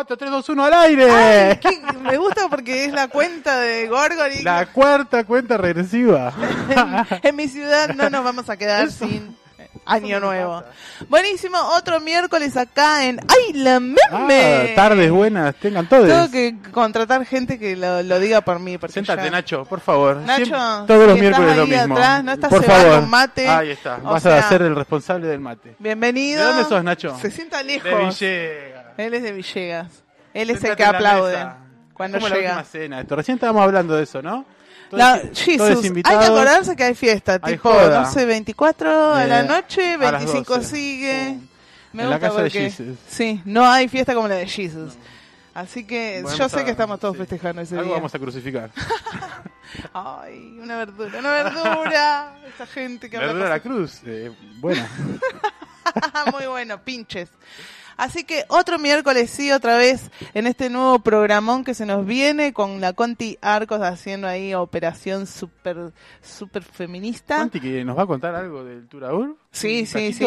4, 3, 2, 1 al aire. Ay, me gusta porque es la cuenta de Gorgori. La cuarta cuenta regresiva. En mi ciudad no nos vamos a quedar sin año nuevo. Buenísimo, otro miércoles acá en ¡Ay, la meme! Tardes buenas, tengan todos. Tengo que contratar gente que lo diga por mí. Siéntate, ya... Nacho, por favor. Nacho, todos los miércoles lo mismo. Atrás, no estás por cebando favor. un mate. Ahí está, vas a ser el responsable del mate. Bienvenido. ¿De dónde sos, Nacho? Se sienta lejos. De Villegas. Él es de Villegas. Él es Siéntate el que en la aplaude mesa. cuando como llega. La última cena, esto. Recién estábamos hablando de eso, ¿no? Jesus, hay que acordarse que hay fiesta, hay tipo, joda. no sé, 24 a la noche, 25 12. sigue. Me en gusta la casa porque, de Jesus. Sí, no hay fiesta como la de Jesus. Así que Bueno, yo sé que estamos todos festejando ese Algo día. vamos a crucificar. Ay, una verdura. Esa gente que Verdura a la cruz, buena. Muy bueno, pinches. Así que otro miércoles sí, otra vez en este nuevo programón que se nos viene con la Conti Arcos haciendo ahí operación super feminista. Conti que nos va a contar algo del Turaur. Sí.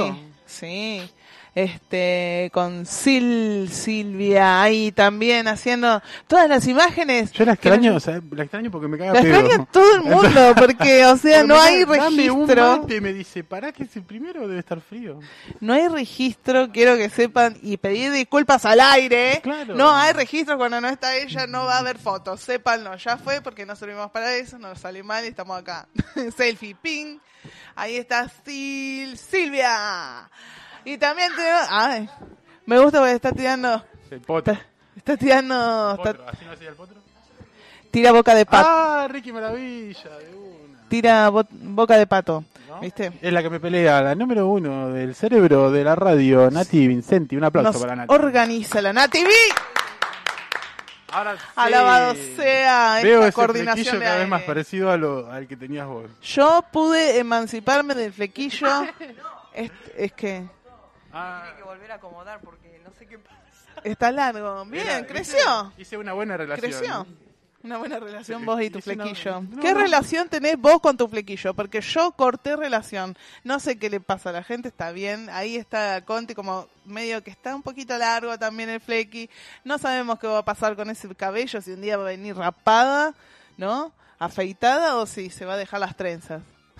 Con Silvia ahí también haciendo todas las imágenes. Yo la extraño, la extraño porque me caga pedo. La extraña todo el mundo, porque, o sea, no hay dame un registro. mate, me dice, pará que es el primero, debe estar frío. No hay registro, quiero que sepan, y pedir disculpas al aire. Claro. No hay registro cuando no está ella, no va a haber fotos. Sépanlo, ya fue porque no servimos para eso, nos salió mal y estamos acá. Selfie, ping. Ahí está Silvia. Y también ay, me gusta porque está tirando. El potro. Está tirando. ¿Así no hacía el potro? Tira boca de pato. Ah, Ricky Maravilla, de una. Tira boca de pato. ¿No? ¿Viste? Es la que me pelea, la número 1 del cerebro de la radio, Nati Vincenti. Un aplauso para Nati. Organiza la Nati V. Ahora sí. Alabado sea Veo esta ese coordinación flequillo de cada vez aire. más parecido al que tenías vos. Yo pude emanciparme del flequillo. Es que Tiene que volver a acomodar porque no sé qué pasa. está largo. Bien, creció. Hice una buena relación. Creció. Una buena relación vos y tu hice flequillo. no, ¿Qué no. relación tenés vos con tu flequillo? Porque yo corté relación. No sé qué le pasa a la gente, está bien. Ahí está Conti como medio que está un poquito largo también el flequi. No sabemos qué va a pasar con ese cabello, si un día va a venir rapada, ¿no? Afeitada o si se va a dejar las trenzas.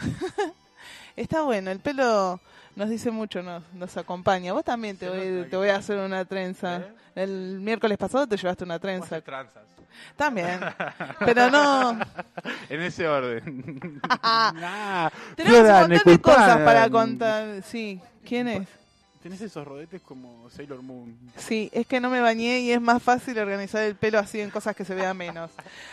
Está bueno, el pelo nos dice mucho, nos acompaña. Vos también te voy a hacer una trenza. El miércoles pasado te llevaste una trenza. Tranzas. También, pero no. En ese orden. Tenemos un montón de cosas para contar. Sí, ¿quién es? Tenés esos rodetes como Sailor Moon. Sí, es que no me bañé y es más fácil organizar el pelo así en cosas que se vean menos.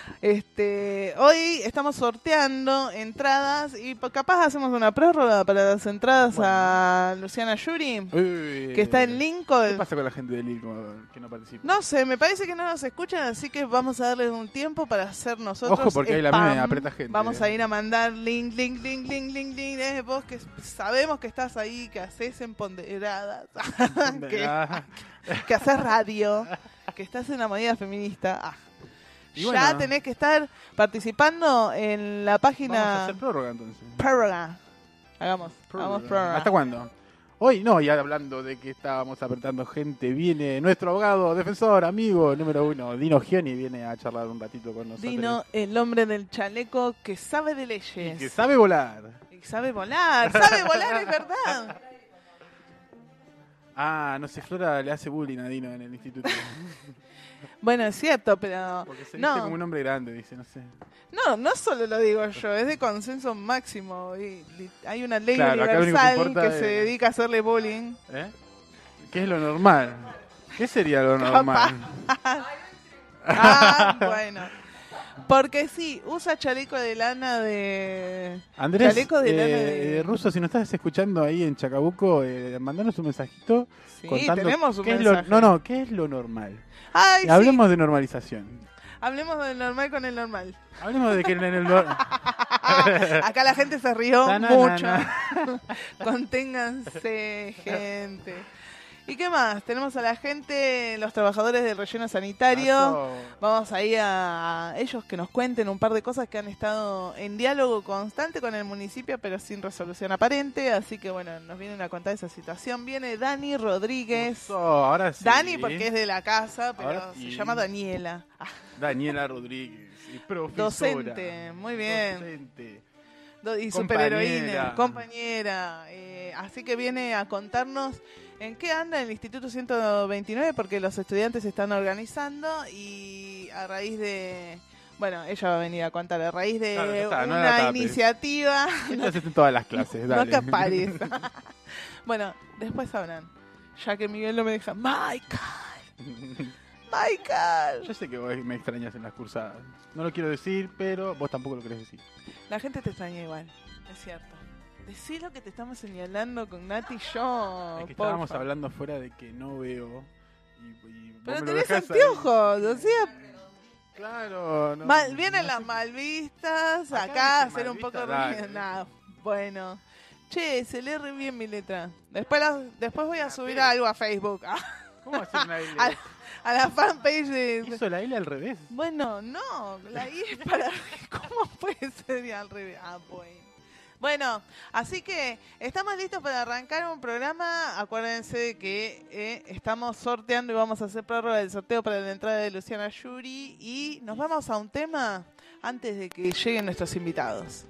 Hoy estamos sorteando entradas y capaz hacemos una prórroga para las entradas a Luciana Yuri, que está en Lincoln. ¿Qué pasa con la gente de Lincoln que no participa? No sé, me parece que no nos escuchan, así que vamos a darles un tiempo para hacer nosotros. Ojo, porque ahí la spam. meme aprieta gente. Vamos a ir a mandar link. Vos que sabemos que estás ahí, que haces empoderadas, que haces radio, que estás en la movida feminista. Y ya bueno, tenés que estar participando en la página. Vamos a hacer prórroga entonces. Prórroga. Hagamos prórroga. ¿Hasta cuándo? Hoy no, ya hablando de que estábamos apretando gente, viene nuestro abogado, defensor, amigo número 1, Dino Gioni, viene a charlar un ratito con nosotros. Dino, el hombre del chaleco que sabe de leyes. Y que sabe volar. Y sabe volar, es verdad. Ah, no sé, Flora le hace bullying a Dino en el instituto. Bueno, es cierto, pero Porque se dice no. como un hombre grande, dice, no sé. No solo lo digo yo, es de consenso máximo. Y hay una ley Claro, acá lo único que universal importa que es- se dedica a hacerle bullying. ¿Eh? ¿Qué es lo normal? ¿Qué sería lo normal? Bueno. Porque sí, usa chaleco de lana de... Andrés, chaleco de lana de... Russo, si nos estás escuchando ahí en Chacabuco, mandanos un mensajito. Sí, contando tenemos un qué mensaje. es lo, ¿qué es lo normal? Ay, Hablemos de normalización. Hablemos del normal con el normal. Hablemos de que en el... Acá la gente se rió Ta-na-na-na. mucho. Conténganse, gente. ¿Y qué más? Tenemos a la gente, los trabajadores del relleno sanitario. Vamos ahí a ellos que nos cuenten un par de cosas que han estado en diálogo constante con el municipio, pero sin resolución aparente. Así que bueno, nos vienen a contar esa situación. Viene Dani Rodríguez. Ahora sí. Dani porque es de la casa, pero Ahora se sí. llama Daniela. Daniela Rodríguez, profesora. Docente, muy bien. Docente. Y superheroína, compañera. Así que viene a contarnos en qué anda el Instituto 129, porque los estudiantes se están organizando y a raíz de... Bueno, ella va a venir a contar, a raíz de una iniciativa... Esto se hace en todas las clases, dale. No que aparezca. Bueno, después hablan. Ya que Miguel no me deja... ¡Michael! Yo sé que vos me extrañas en las cursadas. No lo quiero decir, pero vos tampoco lo querés decir. La gente te extraña igual, es cierto. Decí lo que te estamos señalando con Nati y yo. Es que estábamos hablando fuera de que no veo. Pero tenés anteojos, o sea... Claro. No, vienen las malvistas, acá a hacer un poco de... Nada, bueno. Che, se lee re bien mi letra. Después voy a subir algo a Facebook. ¿Cómo hacer una L? A la fanpage de... ¿Hizo la L al revés? Bueno, no, la I es para... ¿Cómo puede ser al revés? Bueno, así que estamos listos para arrancar un programa. Acuérdense de que estamos sorteando y vamos a hacer prórroga del sorteo para la entrada de Luciana Yuri. Y nos vamos a un tema antes de que lleguen nuestros invitados.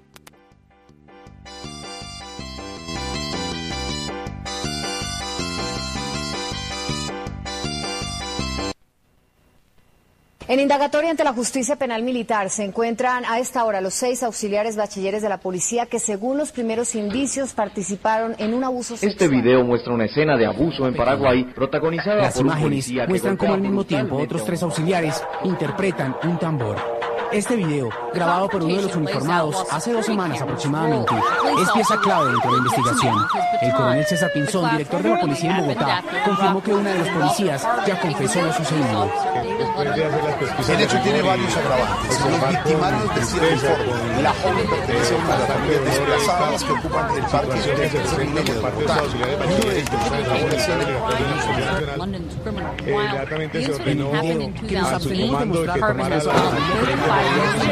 En indagatoria ante la Justicia Penal Militar se encuentran a esta hora los 6 auxiliares bachilleres de la policía que, según los primeros indicios, participaron en un abuso sexual. Este video muestra una escena de abuso en Paraguay protagonizada por un policía. Las imágenes muestran cómo al mismo tiempo otros 3 auxiliares interpretan un tambor. Este video, grabado por uno de los uniformados hace 2 semanas aproximadamente, es pieza clave dentro de la investigación. El coronel César Pinzón, director de la policía en Bogotá, confirmó que una de los policías ya confesó lo sucedido. El hecho tiene varios agravantes. Los victimarios decían informe. La joven pertenece a una de las familias desplazadas que ocupan el parque de Bogotá. Inmediatamente se ordenó a su comando de que tomara la... London is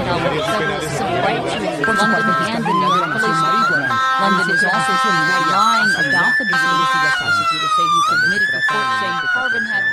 also lying about the disease. Prosecutors say he submitted reports saying Carbon had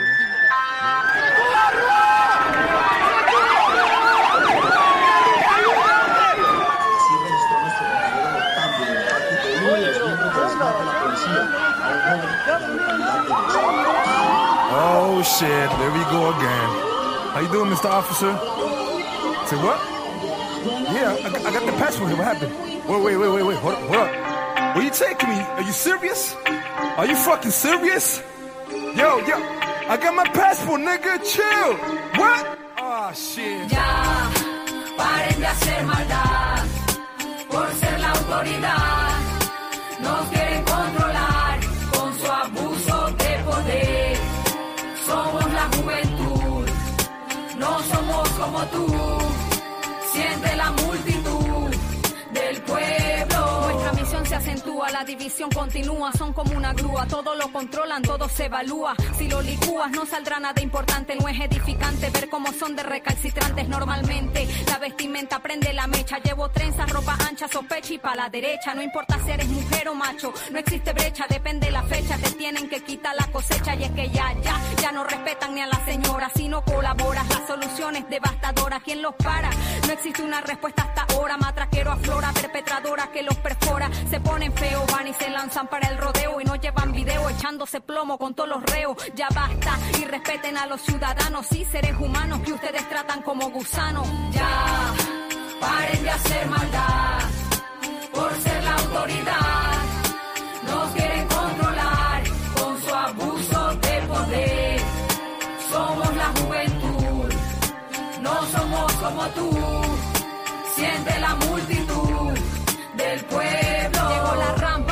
Oh shit, there we go again. How you doing, Mr. Officer? Say what? Yeah, I got the passport here. What happened? Wait. Hold up. Where you taking me? Are you serious? Are you fucking serious? Yo, I got my passport, nigga. Chill. What? Oh, shit. Ya, paren de hacer maldad por ser la autoridad. Nos quieren controlar con su abuso de poder. Somos la juventud, no somos como tú. Siente la multitud del pueblo. Nuestra misión se acentúa, la división continúa. Son como una grúa, todo lo controlan, todo se evalúa. Si lo licúas no saldrá nada importante. No es edificante ver cómo son de recalcitrantes normalmente. La vestimenta prende la mecha. Llevo trenzas, ropa ancha, sospecha y pa' la derecha. No importa si eres mujer o macho, no existe brecha, depende la fecha. Te tienen que quitar la cosecha. Y es que ya no respetan ni a la señora. Si no colaboras, la solución es devastadora. ¿Quién los para? No existe una respuesta hasta ahora. Matraquero aflora, perpetradora que los perfora. Se ponen feos, van y se lanzan para el rodeo. Y no llevan video echándose plomo con todos los reos. Ya basta y respeten a los ciudadanos. Sí, seres humanos que ustedes tratan como gusanos. Ya, paren de hacer maldad por ser la autoridad. Nos quieren controlar con su abuso de poder. Somos la juventud, no somos como tú. Siente la multitud del pueblo. Llegó la rampa para que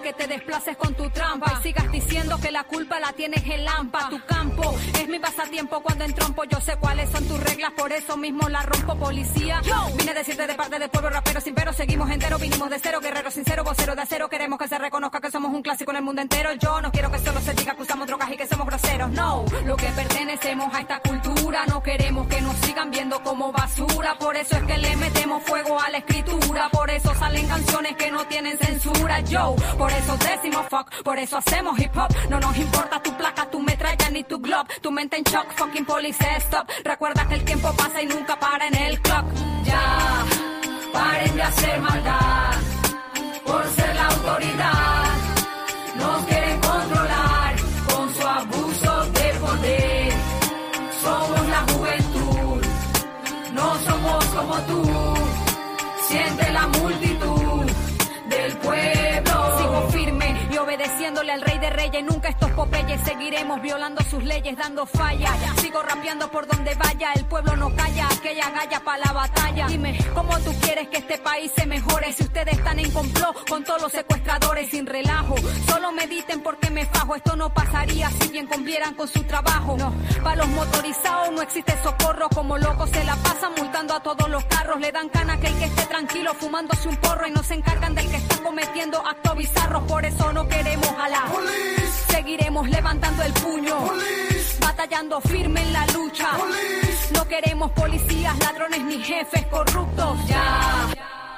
que te desplaces con tu trampa y sigas diciendo que la culpa la tienes en Lampa. Tu campo es mi pasatiempo cuando entrompo. Yo sé cuáles son tus reglas, por eso mismo la rompo, policía. Vine a decirte de parte del pueblo rapero sin pero, seguimos enteros, vinimos de cero, guerrero sincero, vocero de acero. Queremos que se reconozca que somos un clásico en el mundo entero. Yo no quiero que solo se diga que usamos drogas y que somos groseros. No, lo que pertenecemos a esta cultura, no queremos que nos sigan viendo como basura. Por eso es que le metemos fuego a la escritura, por eso salen canciones que no tienen censura. Yo, por eso decimos fuck, por eso hacemos hip hop. No nos importa tu placa, tu metralla ni tu glob, tu mente en shock, fucking police stop. Recuerda que el tiempo pasa y nunca para en el clock. Ya, paren de hacer maldad por ser la autoridad. Nos quieren controlar con su abuso de poder. Somos la juventud, no somos como tú. Siente la multitud del pueblo. Sigo firme y obedeciéndole al rey de reyes. Nunca estos popeyes, seguiremos violando sus leyes, dando falla. Sigo rapeando por donde vaya, el pueblo no calla, aquella galla pa' la batalla. Dime, ¿cómo tú quieres que este país se mejore si ustedes están en complot con todos los secuestradores sin relajo? Solo mediten porque me fajo, esto no pasaría si bien cumplieran con su trabajo. No, pa' los motorizados no existe socorro, como locos se la pasan multando a todos los carros. Le dan cana a aquel que esté tranquilo fumándose un porro y no se encargan del que está cometiendo actos bizarros. Por eso no queremos a la police. Seguiremos levantando el puño, police. Batallando firme en la lucha, police. No queremos policías, ladrones ni jefes corruptos. Ya,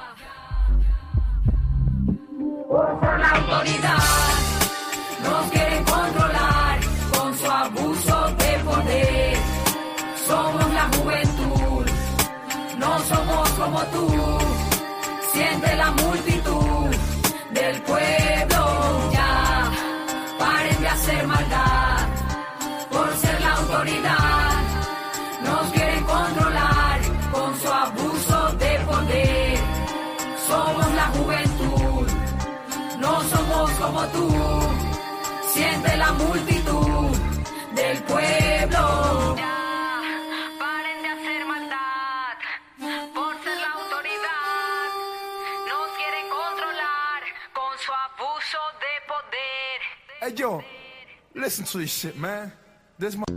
por ser la autoridad nos quieren controlar con su abuso de poder. Somos la juventud, no somos como tú. Siente la multitud del pueblo. Ya, paren de hacer maldad por ser la autoridad. Nos quieren controlar con su abuso de poder. Somos la juventud, no somos como tú. Siente la multitud del pueblo. Ya, paren de hacer maldad por ser la autoridad. Nos quieren controlar con su abuso de poder. Hey, yo, listen to this shit, man. This my...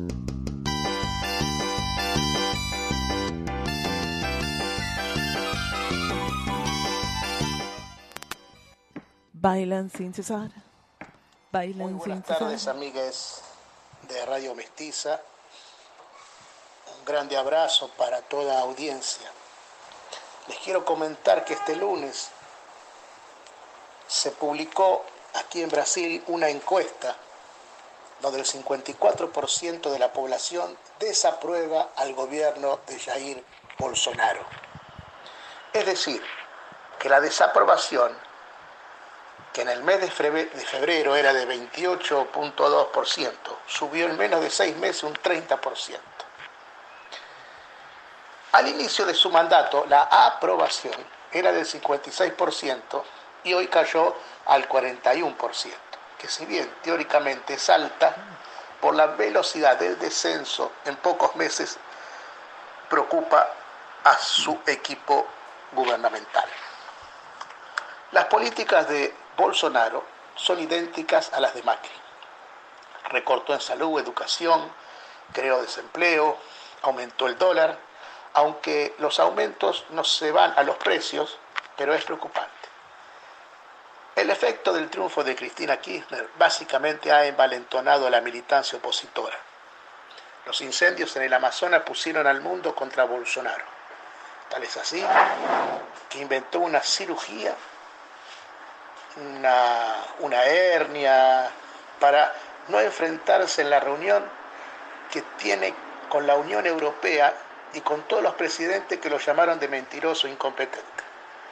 Bailan sin cesar. Bailan Muy buenas sin cesar. tardes, amigues de Radio Mestiza. Un grande abrazo para toda audiencia. Les quiero comentar que este lunes se publicó aquí en Brasil una encuesta donde el 54% de la población desaprueba al gobierno de Jair Bolsonaro. Es decir, que la desaprobación, que en el mes de febrero era de 28.2%, subió en menos de 6 meses un 30%. Al inicio de su mandato, la aprobación era del 56% y hoy cayó al 41%, que si bien teóricamente es alta, por la velocidad del descenso en pocos meses, preocupa a su equipo gubernamental. Las políticas de Bolsonaro son idénticas a las de Macri. Recortó en salud, educación, creó desempleo, aumentó el dólar, aunque los aumentos no se van a los precios, pero es preocupante. El efecto del triunfo de Cristina Kirchner básicamente ha envalentonado a la militancia opositora. Los incendios en el Amazonas pusieron al mundo contra Bolsonaro. Tal es así que inventó una cirugía, una hernia, para no enfrentarse en la reunión que tiene con la Unión Europea y con todos los presidentes que lo llamaron de mentiroso e incompetente.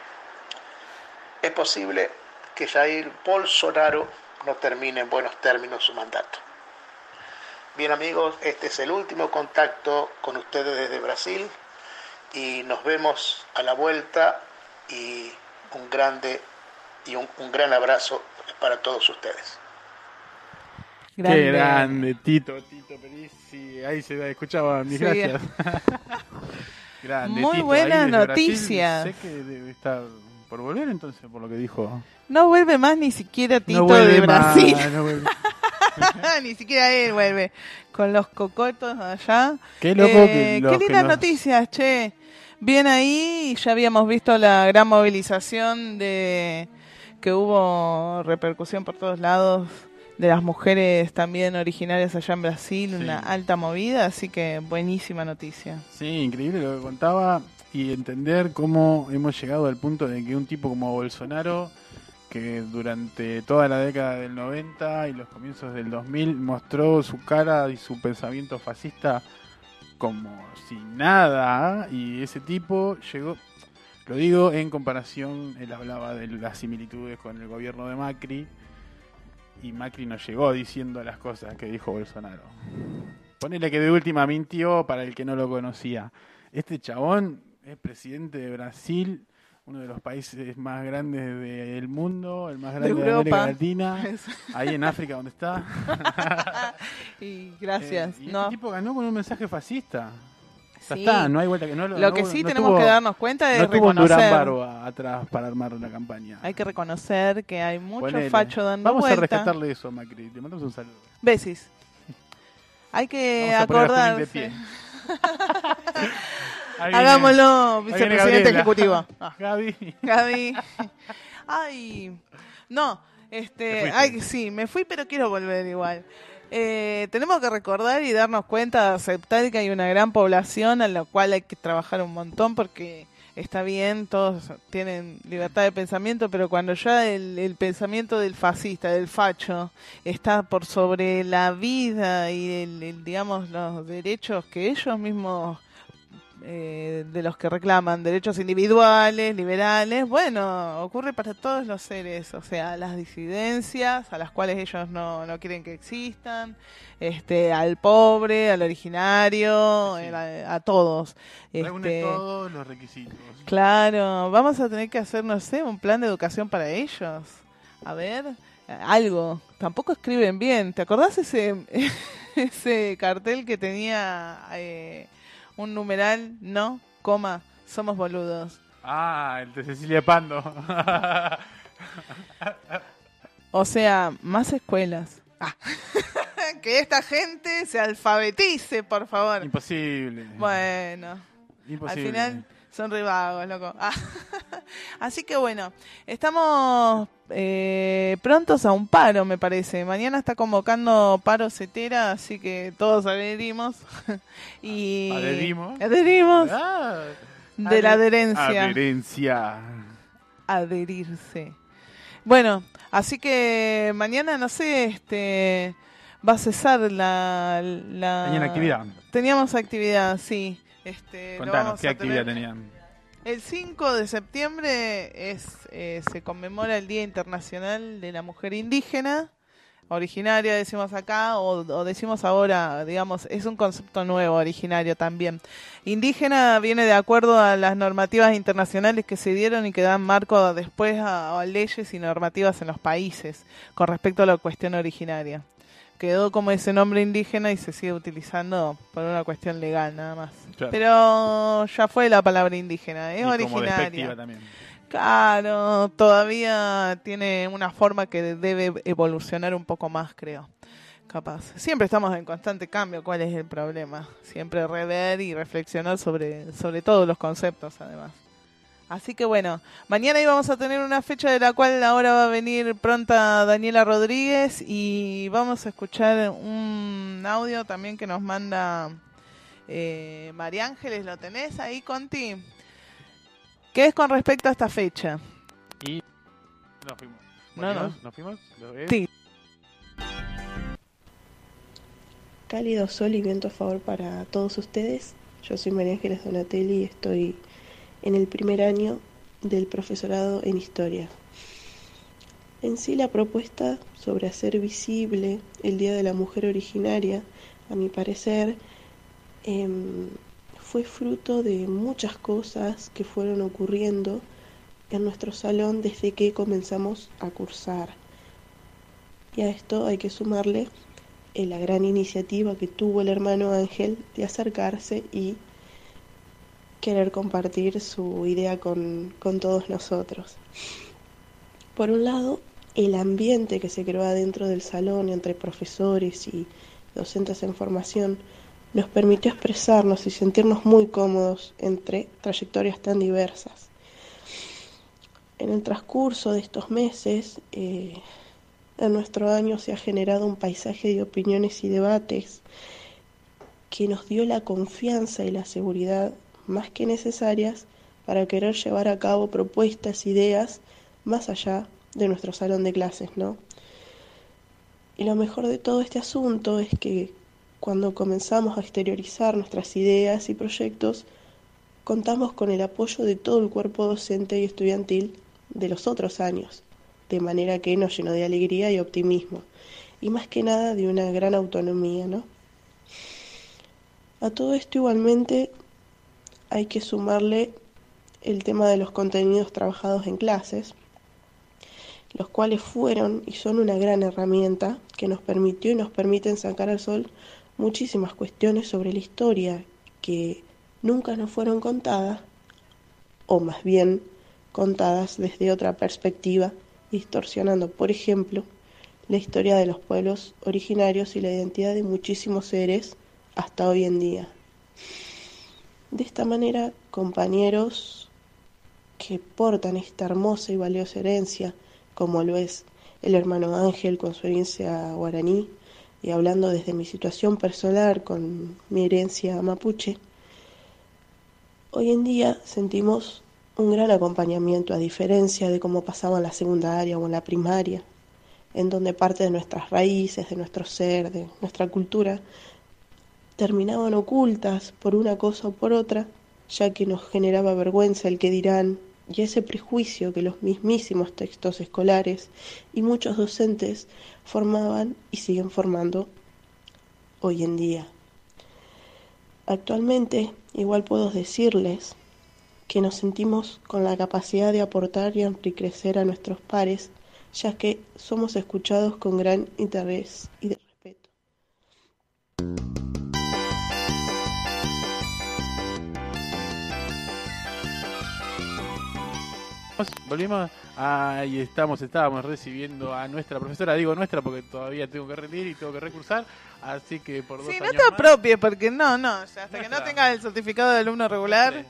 Es posible que Jair Bolsonaro no termine en buenos términos su mandato. Bien, amigos, este es el último contacto con ustedes desde Brasil y nos vemos a la vuelta y un gran abrazo para todos ustedes. Grande. Qué grande, Tito Perizzi. Ahí se escuchaba mis gracias. Grande, muy Tito, buena ahí desde noticia. Brasil, sé que debe estar por volver entonces, por lo que dijo. No vuelve más ni siquiera Tito No de Brasil. No vuelve. Ni siquiera él vuelve. Con los cocotos allá. Qué loco que qué lindas noticias, che. Bien ahí, ya habíamos visto la gran movilización que hubo repercusión por todos lados de las mujeres también originarias allá en Brasil, una alta movida, así que buenísima noticia. Sí, increíble lo que contaba y entender cómo hemos llegado al punto de que un tipo como Bolsonaro, que durante toda la década del 90 y los comienzos del 2000 mostró su cara y su pensamiento fascista como sin nada, y ese tipo llegó, lo digo en comparación, él hablaba de las similitudes con el gobierno de Macri, y Macri no llegó diciendo las cosas que dijo Bolsonaro. Ponele que de última mintió para el que no lo conocía. Este chabón es presidente de Brasil, uno de los países más grandes del mundo, el más grande de América Latina, ahí en África donde está. Y gracias. Y este tipo ganó con un mensaje fascista. Ya Sí. está, no hay vuelta que no. Lo que sí tenemos que darnos cuenta de no reconocer. Durán Barba atrás para armar una campaña. Hay que reconocer que hay muchos Ponele. fachos dando Vamos vuelta. a rescatarle eso a Macri. Te mandamos un saludo. Besis. Hay que Vamos a poner a Junín de acordarse. pie. Ahí Hagámoslo, viene vicepresidente Gabriela. ejecutivo. Gaby. Ay, no, fuiste. ay, sí, me fui, pero quiero volver igual. Tenemos que recordar y darnos cuenta, aceptar que hay una gran población a la cual hay que trabajar un montón, porque está bien, todos tienen libertad de pensamiento, pero cuando ya el pensamiento del fascista, del facho, está por sobre la vida y digamos los derechos que ellos mismos de los que reclaman, derechos individuales, liberales, bueno, ocurre para todos los seres, o sea, las disidencias a las cuales ellos no quieren que existan, al pobre, al originario, Sí. a todos. Reúne todos los requisitos. Claro, vamos a tener que hacer, no sé, un plan de educación para ellos. A ver, algo. Tampoco escriben bien. ¿Te acordás ese cartel que tenía un numeral, no, coma, somos boludos? Ah, el de Cecilia Pando. O sea, más escuelas. Que esta gente se alfabetice, por favor. Imposible. Bueno, Imposible. al final son re vagos, loco. Así que bueno, estamos prontos a un paro, me parece. Mañana está convocando paro Cetera, así que todos adherimos. Y adherimos. Ah, De la adherencia. Adherirse. Bueno, así que mañana, no sé, va a cesar la... ¿Tenían actividad? Teníamos actividad, sí. Contanos, ¿qué actividad tenían? El 5 de septiembre se conmemora el Día Internacional de la Mujer Indígena, originaria decimos acá, o decimos ahora, digamos, es un concepto nuevo, originario también. Indígena viene de acuerdo a las normativas internacionales que se dieron y que dan marco después a leyes y normativas en los países con respecto a la cuestión originaria. Quedó como ese nombre indígena y se sigue utilizando por una cuestión legal nada más. Claro. Pero ya fue la palabra indígena, es Y como originaria. despectiva también. Claro, todavía tiene una forma que debe evolucionar un poco más, creo. Capaz. Siempre estamos en constante cambio, ¿cuál es el problema? Siempre rever y reflexionar sobre todos los conceptos, además. Así que bueno, mañana íbamos a tener una fecha de la cual ahora va a venir pronta Daniela Rodríguez y vamos a escuchar un audio también que nos manda María Ángeles. ¿Lo tenés ahí, Conti? ¿Qué es con respecto a esta fecha? Y nos fuimos. ¿Nos fuimos? ¿Lo ves? Sí. Cálido sol y viento a favor para todos ustedes. Yo soy María Ángeles Donatelli y estoy en el primer año del profesorado en Historia. En sí, la propuesta sobre hacer visible el Día de la Mujer Originaria, a mi parecer, fue fruto de muchas cosas que fueron ocurriendo en nuestro salón desde que comenzamos a cursar. Y a esto hay que sumarle la gran iniciativa que tuvo el hermano Ángel de acercarse y querer compartir su idea con todos nosotros. Por un lado, el ambiente que se creó adentro del salón entre profesores y docentes en formación nos permitió expresarnos y sentirnos muy cómodos entre trayectorias tan diversas. En el transcurso de estos meses, en nuestro año se ha generado un paisaje de opiniones y debates que nos dio la confianza y la seguridad más que necesarias para querer llevar a cabo propuestas, ideas, más allá de nuestro salón de clases, ¿no? Y lo mejor de todo este asunto es que cuando comenzamos a exteriorizar nuestras ideas y proyectos, contamos con el apoyo de todo el cuerpo docente y estudiantil de los otros años, de manera que nos llenó de alegría y optimismo, y más que nada de una gran autonomía, ¿no? A todo esto igualmente hay que sumarle el tema de los contenidos trabajados en clases, los cuales fueron y son una gran herramienta que nos permitió y nos permiten sacar al sol muchísimas cuestiones sobre la historia que nunca nos fueron contadas, o más bien contadas desde otra perspectiva, distorsionando, por ejemplo, la historia de los pueblos originarios y la identidad de muchísimos seres hasta hoy en día. De esta manera, compañeros que portan esta hermosa y valiosa herencia, como lo es el hermano Ángel con su herencia guaraní, y hablando desde mi situación personal con mi herencia mapuche, hoy en día sentimos un gran acompañamiento, a diferencia de cómo pasaba en la secundaria o en la primaria, en donde parte de nuestras raíces, de nuestro ser, de nuestra cultura, terminaban ocultas por una cosa o por otra, ya que nos generaba vergüenza el que dirán y ese prejuicio que los mismísimos textos escolares y muchos docentes formaban y siguen formando hoy en día. Actualmente, igual puedo decirles que nos sentimos con la capacidad de aportar y enriquecer a nuestros pares, ya que somos escuchados con gran interés y de respeto. Volvimos, ahí estábamos recibiendo a nuestra profesora, digo nuestra porque todavía tengo que rendir y tengo que recursar, así que por 2 años no te más. apropies porque no, o sea, hasta que no tengas el certificado de alumno regular.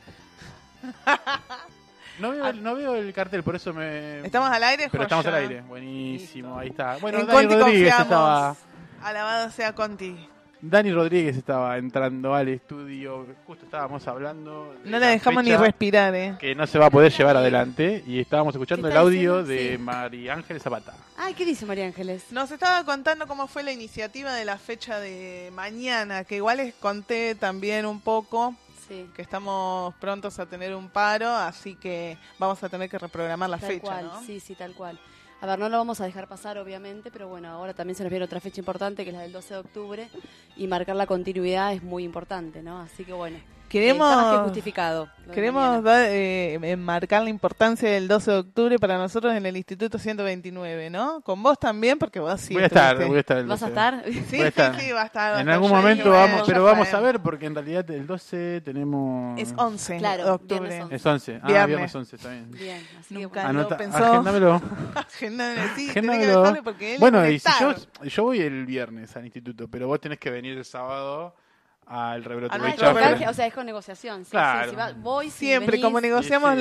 No veo el cartel, por eso me... ¿Estamos al aire, Pero Joya? estamos al aire, buenísimo, ahí está. Bueno, en Dani Conti Rodríguez confiamos. estaba... Alabado sea Conti. Dani Rodríguez estaba entrando al estudio, justo estábamos hablando... No la dejamos ni respirar, que no se va a poder llevar adelante, y estábamos escuchando el audio de María Ángeles Zapata. Ay, ¿qué dice María Ángeles? Nos estaba contando cómo fue la iniciativa de la fecha de mañana, que igual les conté también un poco, que estamos prontos a tener un paro, así que vamos a tener que reprogramar la fecha, cual, ¿no? Sí, tal cual. A ver, no lo vamos a dejar pasar, obviamente, pero bueno, ahora también se nos viene otra fecha importante, que es la del 12 de octubre, y marcar la continuidad es muy importante, ¿no? Así que bueno, está más que justificado. Queremos marcar la importancia del 12 de octubre para nosotros en el Instituto 129, ¿no? Con vos también, porque vos sí voy a estar el 12. ¿Vas a estar? Sí, va a estar. En algún momento pero vamos a ver, porque en realidad el 12 tenemos... Es 11 claro, de octubre. Es 11. Viernes 11, está bien. Bien, así Nunca que lo pensó. Agendamelo. Agendamelo. Porque él bueno, es y si yo voy el viernes al instituto, pero vos tenés que venir el sábado al rebrote. O sea, es con negociación. Sí, claro. Si voy, siempre, venís, como negociamos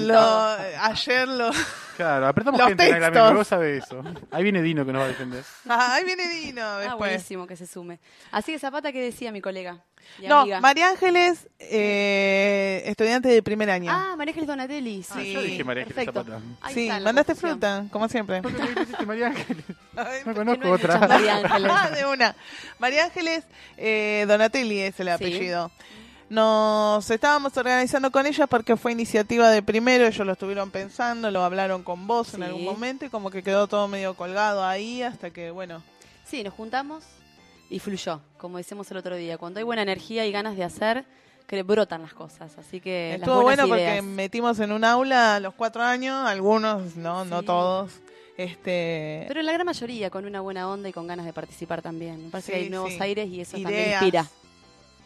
ayer Claro, apretamos los gente textos. en la vos sabés eso. Ahí viene Dino que nos va a defender. Ahí viene Dino después. Buenísimo que se sume. Así que Zapata, ¿qué decía mi colega? Amiga. María Ángeles, estudiante de primer año. María Ángeles Donatelli. Sí, yo dije María Ángeles Zapata. Sí, mandaste fruta, como siempre. María Ángeles. No conozco otra. María Ángeles. De una. María Ángeles Donatelli es el apellido. Nos estábamos organizando con ella porque fue iniciativa de primero, ellos lo estuvieron pensando, lo hablaron con vos en algún momento y como que quedó todo medio colgado ahí hasta que, bueno. Sí, nos juntamos y fluyó, como decíamos el otro día. Cuando hay buena energía y ganas de hacer, que brotan las cosas, así que estuvo bueno porque metimos en un aula a los 4 años, algunos, no todos. Pero la gran mayoría con una buena onda y con ganas de participar también. Me parece que hay nuevos aires y eso también inspira.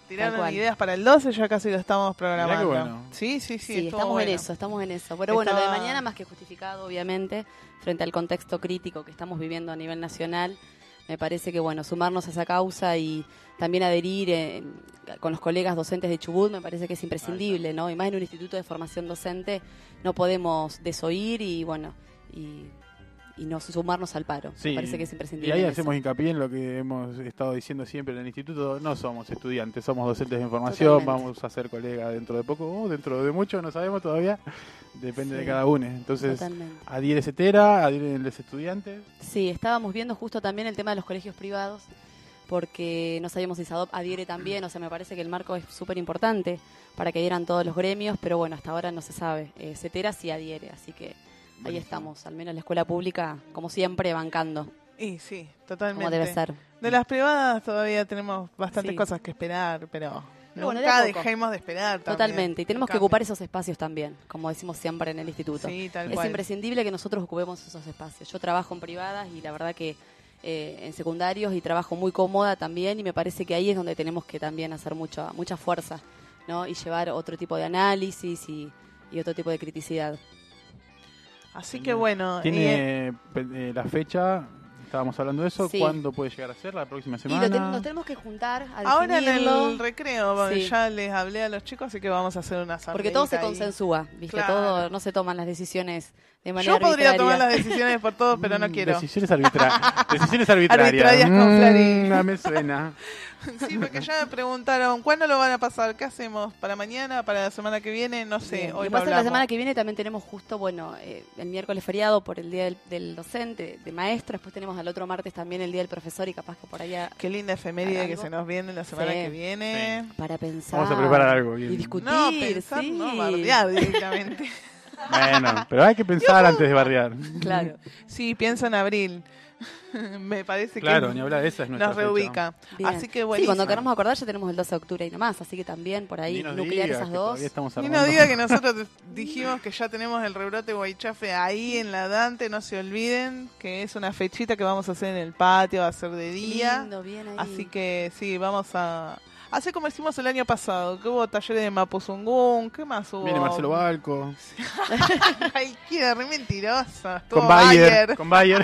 tiraron ideas para el 12, ya casi lo estamos programando. Bueno. Sí, estamos bueno. estamos en eso. Pero bueno, lo de mañana más que justificado, obviamente, frente al contexto crítico que estamos viviendo a nivel nacional. Me parece que, bueno, sumarnos a esa causa y también adherir con los colegas docentes de Chubut me parece que es imprescindible, ¿no? Y más en un instituto de formación docente no podemos desoír y, bueno, y no sumarnos al paro. Sí, me parece que es imprescindible. Y ahí hacemos hincapié en lo que hemos estado diciendo siempre en el instituto. No somos estudiantes, somos docentes de información. Totalmente. Vamos a ser colegas dentro de poco o dentro de mucho, no sabemos todavía. Depende de cada uno. Entonces, adhiere CETERA, adhieren los estudiantes. Sí, estábamos viendo justo también el tema de los colegios privados, porque no sabíamos si SADOP adhiere también. O sea, me parece que el marco es súper importante para que adhieran todos los gremios, pero bueno, hasta ahora no se sabe. CETERA sí adhiere, así que ahí estamos, al menos la escuela pública, como siempre, bancando. Y sí, totalmente. Como debe ser. De las privadas todavía tenemos bastantes cosas que esperar, pero bueno, nunca dejemos de esperar también. Totalmente, y tenemos que ocupar esos espacios también, como decimos siempre en el instituto. Sí, tal es cual. Imprescindible que nosotros ocupemos esos espacios. Yo trabajo en privadas y la verdad que en secundarios y trabajo muy cómoda también, y me parece que ahí es donde tenemos que también hacer mucha fuerza, ¿no? Y llevar otro tipo de análisis y otro tipo de criticidad. Así que bueno. Tiene la fecha, estábamos hablando de eso, Sí. ¿cuándo puede llegar a ser? ¿La próxima semana? Y nos tenemos que juntar a Ahora en definirlo. el recreo, Sí. ya les hablé a los chicos, así que vamos a hacer una asamblea. Porque todo se consensúa, ¿viste? Claro. Todo, no se toman las decisiones de manera Yo podría arbitraria. tomar las decisiones por todo, pero no quiero. Decisiones arbitrarias. Arbitrarias con Clarín. No me suena. Sí, porque ya me preguntaron, ¿cuándo lo van a pasar? ¿Qué hacemos? ¿Para mañana? ¿Para la semana que viene? No sé, Bien. hoy Lo no que pasa es que la hablamos. semana que viene también tenemos justo, bueno, el miércoles feriado por el Día del Docente, de Maestro. Después tenemos al otro martes también el Día del Profesor y capaz que por allá... Qué linda efeméride que se nos viene la semana Sí. que viene. Para pensar. Vamos a preparar algo bien. Y discutir, No, pensar, sí. no, bardear directamente. Bueno, pero hay que pensar antes de bardear. Claro. Sí, pienso en abril. Me parece Claro, que ni hablar, esa es nuestra nos fecha. reubica. Bien. Así que Sí, bueno. cuando queramos acordar ya tenemos el 12 de octubre y nomás, así que también por ahí Ni nos nuclear diga esas que dos. todavía estamos Y armando. no diga que nosotros dijimos que ya tenemos el rebrote Guaychafe ahí en la Dante, no se olviden que es una fechita que vamos a hacer en el patio, va a ser de día. Lindo, bien ahí. Así que sí, vamos a hacer como hicimos el año pasado, que hubo talleres de Mapuzungún, ¿qué más hubo? Viene Marcelo Balco. Ay, qué re mentirosa. Estuvo Con Bayer.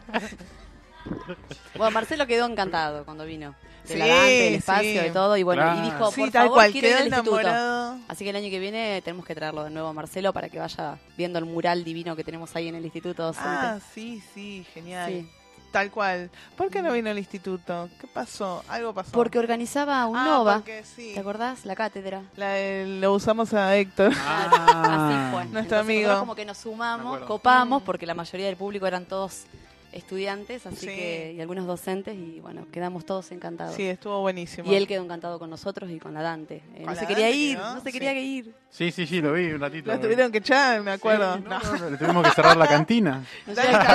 Bueno, Marcelo quedó encantado cuando vino. De Sí, la Dante, del espacio, sí. de todo. Y bueno, Claro. y dijo, Sí, por tal favor, cual, quiero ir quedó al instituto. enamorado. Así que el año que viene tenemos que traerlo de nuevo a Marcelo para que vaya viendo el mural divino que tenemos ahí en el instituto docente. Ah, sí, genial. Sí. Tal cual. ¿Por qué no vino al instituto? ¿Qué pasó? Algo pasó. Porque organizaba un Nova. Porque sí. ¿Te acordás? La cátedra. Lo usamos a Héctor. Así fue. Nuestro Entonces, amigo. nosotros como que nos Me sumamos, acuerdo. copamos, porque la mayoría del público eran todos estudiantes, así Sí. que, y algunos docentes, y bueno, quedamos todos encantados. Sí, estuvo buenísimo. Y él quedó encantado con nosotros y con la Dante. Con No la se quería Dante ir, quedó, no se sí. quería ir. Sí, lo vi un ratito. Lo tuvieron que echar, me acuerdo. Sí, no, le tuvimos que cerrar la cantina. ¿No llega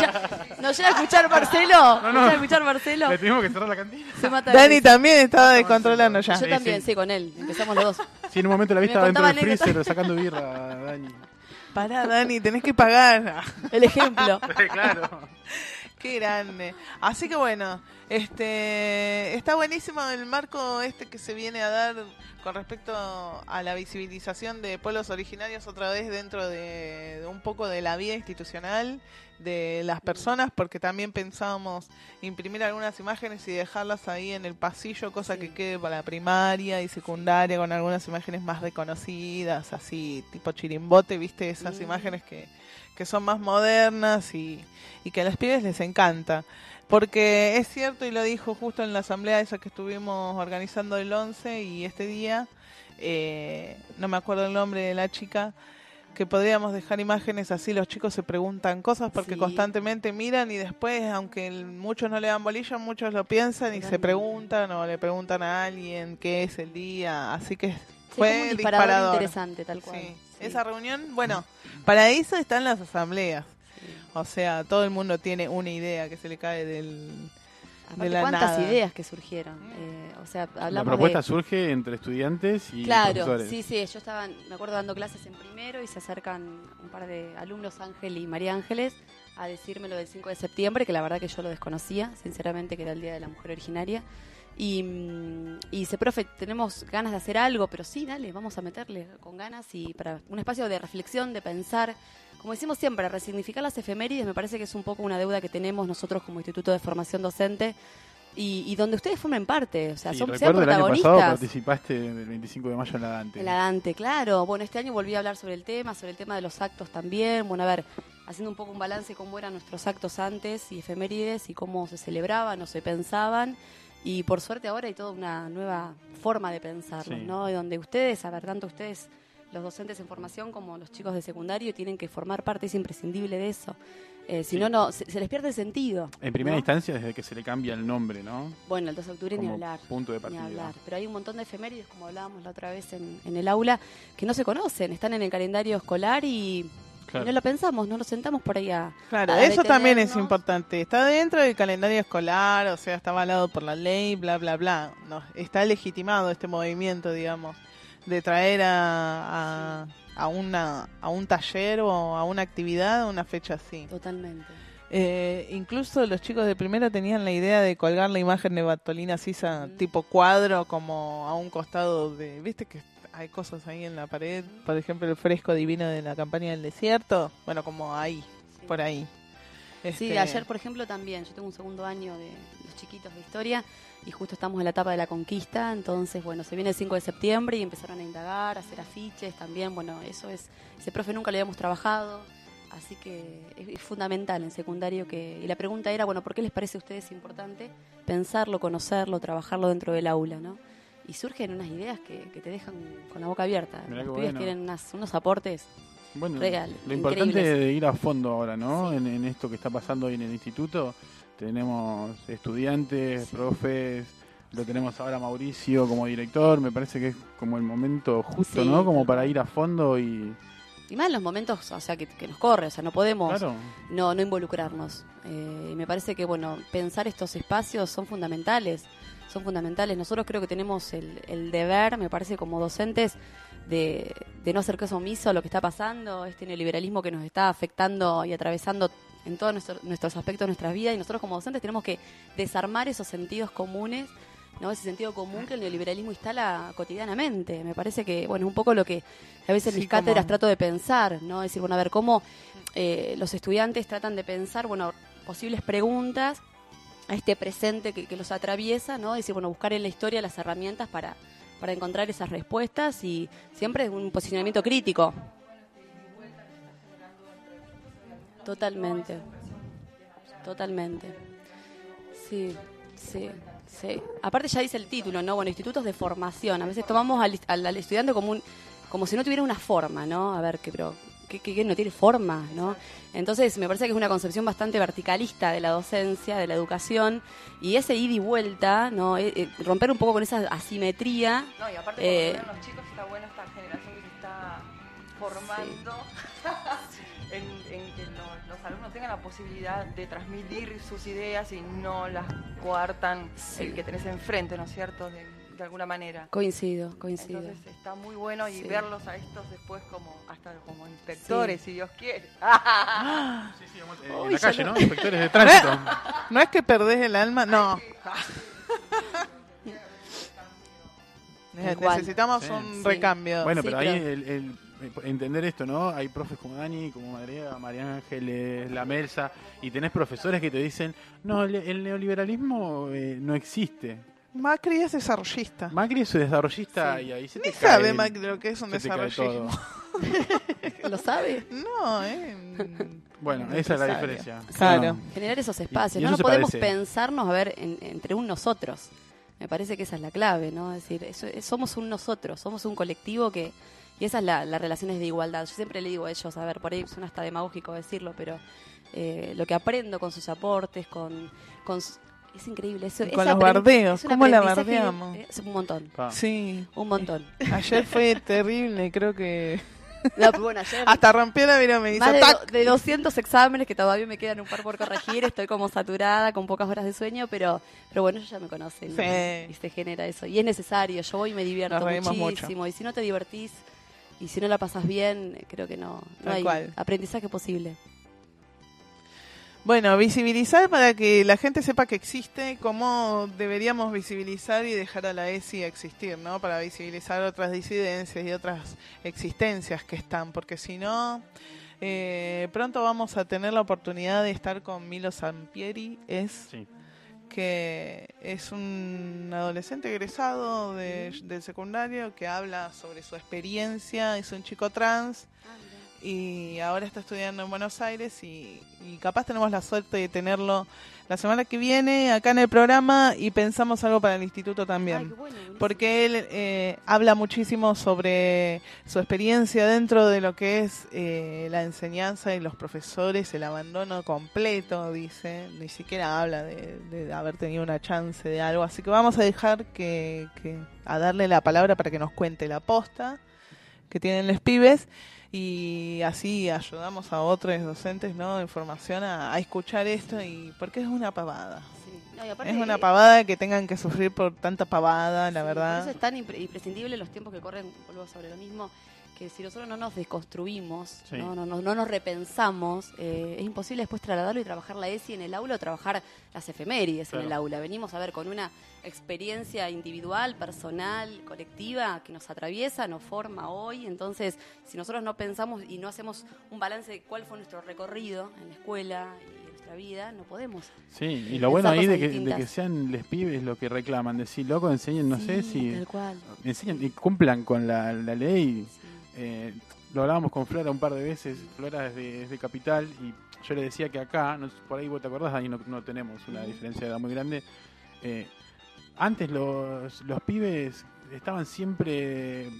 a escuchar Marcelo? ¿No llega a escuchar Marcelo? Le tuvimos que cerrar la cantina. Se mata de Dani risa. también estaba descontrolando ya. Yo también, sí, con él. Empezamos los dos. Sí, en un momento la Me vista dentro contaba del anécdotas. freezer sacando birra, Dani. Pará, Dani, tenés que pagar. El ejemplo. Claro. Qué grande. Así que bueno, está buenísimo el marco que se viene a dar con respecto a la visibilización de pueblos originarios otra vez dentro de un poco de la vida institucional de las personas, porque también pensábamos imprimir algunas imágenes y dejarlas ahí en el pasillo, cosa que quede para la primaria y secundaria con algunas imágenes más reconocidas, así tipo chirimbote, viste, esas imágenes que son más modernas y que a los pibes les encanta. Porque es cierto, y lo dijo justo en la asamblea esa que estuvimos organizando el 11 y este día, no me acuerdo el nombre de la chica, que podríamos dejar imágenes así, los chicos se preguntan cosas porque Sí. constantemente miran y después, aunque muchos no le dan bolilla, muchos lo piensan y se preguntan o le preguntan a alguien qué es el día, así que fue como un disparador disparador. interesante, tal cual. Sí. Sí. Esa reunión, bueno, para eso están las asambleas. O sea, todo el mundo tiene una idea que se le cae de Aparte, la cuántas nada. ideas que surgieron. O sea, La hablamos propuesta de... surge entre estudiantes y Claro, profesores. sí, yo estaba, me acuerdo, dando clases en primero y se acercan un par de alumnos, Ángel y María Ángeles, a decirme lo del 5 de septiembre, que la verdad que yo lo desconocía, sinceramente, que era el Día de la Mujer Originaria. Y dice, profe, tenemos ganas de hacer algo, pero sí, dale, vamos a meterle con ganas y para un espacio de reflexión, de pensar. Como decimos siempre, resignificar las efemérides me parece que es un poco una deuda que tenemos nosotros como Instituto de Formación Docente y donde ustedes formen parte, o sea, sean protagonistas. El año pasado participaste del 25 de mayo en la Dante. En la Dante, claro. Bueno, este año volví a hablar sobre el tema de los actos también. Bueno, a ver, haciendo un poco un balance de cómo eran nuestros actos antes y efemérides y cómo se celebraban o se pensaban. Y por suerte ahora hay toda una nueva forma de pensarlos, ¿no? Y donde ustedes, a ver, tanto ustedes, los docentes en formación, como los chicos de secundario, tienen que formar parte, es imprescindible de eso. Si no, se les pierde el sentido. En primera instancia, desde que se le cambia el nombre, ¿no? Bueno, el 2 de octubre como ni hablar. Punto de partida. Ni hablar. Pero hay un montón de efemérides, como hablábamos la otra vez en el aula, que no se conocen, están en el calendario escolar y... Claro. No lo pensamos, no nos sentamos por ahí a... Claro, eso también es importante. Está dentro del calendario escolar, o sea, está avalado por la ley, bla, bla, bla. No, está legitimado este movimiento, digamos, de traer a un taller o a una actividad una fecha así. Totalmente. Incluso los chicos de primero tenían la idea de colgar la imagen de Bartolina Sisa tipo cuadro, como a un costado de... ¿Viste que hay cosas ahí en la pared? Por ejemplo, el fresco divino de la campaña del desierto. Bueno, como ahí, por ahí. Sí, ayer, por ejemplo, también. Yo tengo un segundo año de los chiquitos de historia y justo estamos en la etapa de la conquista. Entonces, bueno, se viene el 5 de septiembre y empezaron a indagar, a hacer afiches también. Bueno, eso es... Ese profe nunca lo habíamos trabajado. Así que es fundamental en secundario y la pregunta era, bueno, ¿por qué les parece a ustedes importante pensarlo, conocerlo, trabajarlo dentro del aula, ¿no? Y surgen unas ideas que te dejan con la boca abierta. Los pibes tienen unos aportes reales. Lo importante de ir a fondo ahora, ¿no? Sí. En esto que está pasando hoy en el instituto, tenemos estudiantes, profes, lo tenemos ahora Mauricio como director, me parece que es como el momento justo, ¿no? Como para ir a fondo y más en los momentos, o sea, que nos corre, o sea, no podemos no involucrarnos. Me parece que, bueno, pensar estos espacios son fundamentales. Nosotros creo que tenemos el deber, me parece, como docentes, de no hacer caso omiso a lo que está pasando, este neoliberalismo que nos está afectando y atravesando en todos nuestros aspectos de nuestras vidas, y nosotros como docentes tenemos que desarmar esos sentidos comunes, ¿no? Ese sentido común que el neoliberalismo instala cotidianamente. Me parece que, bueno, es un poco lo que a veces en mis cátedras trato de pensar, ¿no? Es decir, bueno, a ver cómo los estudiantes tratan de pensar, bueno, posibles preguntas a este presente que los atraviesa, ¿no? Es decir, bueno, buscar en la historia las herramientas para encontrar esas respuestas y siempre un posicionamiento crítico. Totalmente. Sí. Aparte ya dice el título, ¿no? Bueno, institutos de formación. A veces tomamos al estudiante como si no tuviera una forma, ¿no? A ver, pero ¿qué no tiene forma, ¿no? Entonces me parece que es una concepción bastante verticalista de la docencia, de la educación, y ese ida y vuelta, ¿no? Romper un poco con esa asimetría. No, y aparte cuando ven los chicos está bueno esta generación que se está formando. Sí. En que los alumnos tengan la posibilidad de transmitir sus ideas y no las coartan el que tenés enfrente, ¿no es cierto? De alguna manera. Coincido. Entonces está muy bueno y verlos a estos después hasta como inspectores, si Dios quiere. En la calle, ¿no? Inspectores de tránsito. No es que perdés el alma, no. Necesitamos un recambio. Bueno, pero ahí entender esto, ¿no? Hay profes como Dani, como María Ángeles, La Melsa, y tenés profesores que te dicen, no, el neoliberalismo no existe. Macri es desarrollista. Y ahí se te cae. Sabe Macri lo que es un desarrollismo. ¿Lo sabe? No, Bueno, esa es la diferencia. Claro. Generar esos espacios. No podemos pensarnos, a ver, entre un nosotros. Me parece que esa es la clave, ¿no? Es decir, somos un nosotros, somos un colectivo y esas son las relaciones de igualdad. Yo siempre le digo a ellos, a ver, por ahí suena hasta demagógico decirlo, pero lo que aprendo con sus aportes, es increíble. Con los bardeos, ¿cómo la bardeamos? Es un montón. Sí. Un montón. Ayer fue terrible, creo que... Bueno, ayer hasta rompió la vida, me hizo de 200 exámenes que todavía me quedan un par por corregir, estoy como saturada, con pocas horas de sueño, pero bueno, ellos ya me conocen, y se genera eso. Y es necesario, yo voy y me divierto muchísimo, y si no te divertís, y si no la pasas bien, creo que no hay aprendizaje posible. Bueno, visibilizar para que la gente sepa que existe, cómo deberíamos visibilizar y dejar a la ESI existir, ¿no? Para visibilizar otras disidencias y otras existencias que están, porque si no, pronto vamos a tener la oportunidad de estar con Milo Sampieri, que es un adolescente egresado del secundario que habla sobre su experiencia, es un chico trans. Y ahora está estudiando en Buenos Aires y capaz tenemos la suerte de tenerlo la semana que viene acá en el programa y pensamos algo para el instituto también. Porque él habla muchísimo sobre su experiencia dentro de lo que es la enseñanza y los profesores, el abandono completo, dice. Ni siquiera habla de haber tenido una chance de algo. Así que vamos a dejar a darle la palabra para que nos cuente la posta que tienen los pibes. Y así ayudamos a otros docentes, ¿no? En formación a escuchar esto, y porque es una pavada. Sí. No, y aparte, es una pavada que tengan que sufrir por tanta pavada, la verdad. Por eso es tan imprescindible los tiempos que corren, vuelvo sobre lo mismo, que si nosotros no nos desconstruimos, no nos repensamos, es imposible después trasladarlo y trabajar la ESI en el aula o trabajar las efemérides en el aula. Venimos a ver con una experiencia individual, personal, colectiva, que nos atraviesa, nos forma hoy. Entonces, si nosotros no pensamos y no hacemos un balance de cuál fue nuestro recorrido en la escuela y en nuestra vida, no podemos. Sí, y lo bueno ahí de que sean les pibes lo que reclaman, decir, loco, enseñen, no sé si... Tal cual. Enseñen y cumplan con la ley. Lo hablábamos con Flora un par de veces. Flora es de Capital y yo le decía que acá, por ahí vos te acordás, ahí no tenemos una diferencia de edad muy grande. Antes los pibes estaban siempre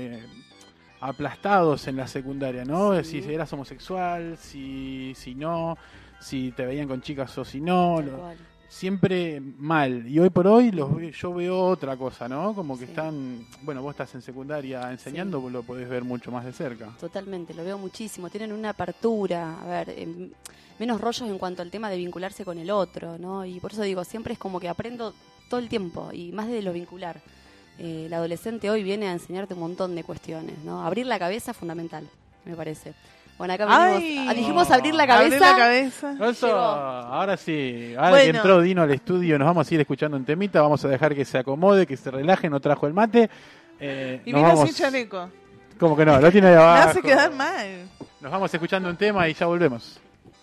aplastados en la secundaria, ¿no? Si eras homosexual, si no, si te veían con chicas o si no. Siempre mal. Y hoy por hoy yo veo otra cosa, ¿no? Como que están... Bueno, vos estás en secundaria enseñando, vos lo podés ver mucho más de cerca. Totalmente, lo veo muchísimo. Tienen una apertura, menos rollos en cuanto al tema de vincularse con el otro, ¿no? Y por eso digo, siempre es como que aprendo todo el tiempo, y más de lo vincular. El adolescente hoy viene a enseñarte un montón de cuestiones, ¿no? Abrir la cabeza es fundamental, me parece. Bueno, acá dijimos abrir la cabeza. Abrir la cabeza. Eso, ahora sí. Ahora que entró Dino al estudio, nos vamos a ir escuchando un temita. Vamos a dejar que se acomode, que se relaje. No trajo el mate. Y vino sin chaleco. ¿Cómo que no? Lo tiene ahí abajo. Me hace quedar mal. Nos vamos escuchando un tema y ya volvemos.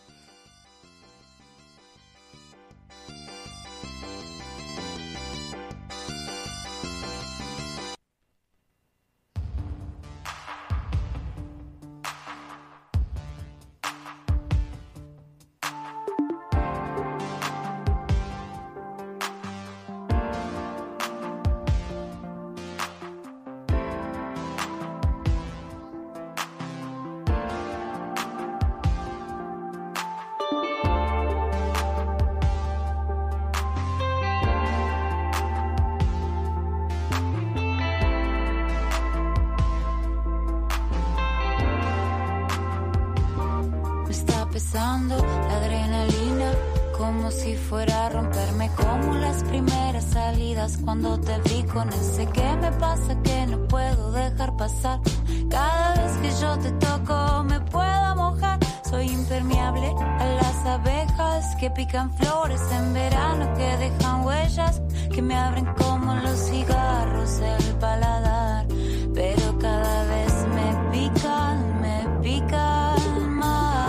La adrenalina, como si fuera a romperme como las primeras salidas cuando te vi con ese que me pasa que no puedo dejar pasar. Cada vez que yo te toco me puedo mojar. Soy impermeable a las abejas que pican flores en verano, que dejan huellas que me abren como los cigarros el paladar. Pero cada vez me pican más.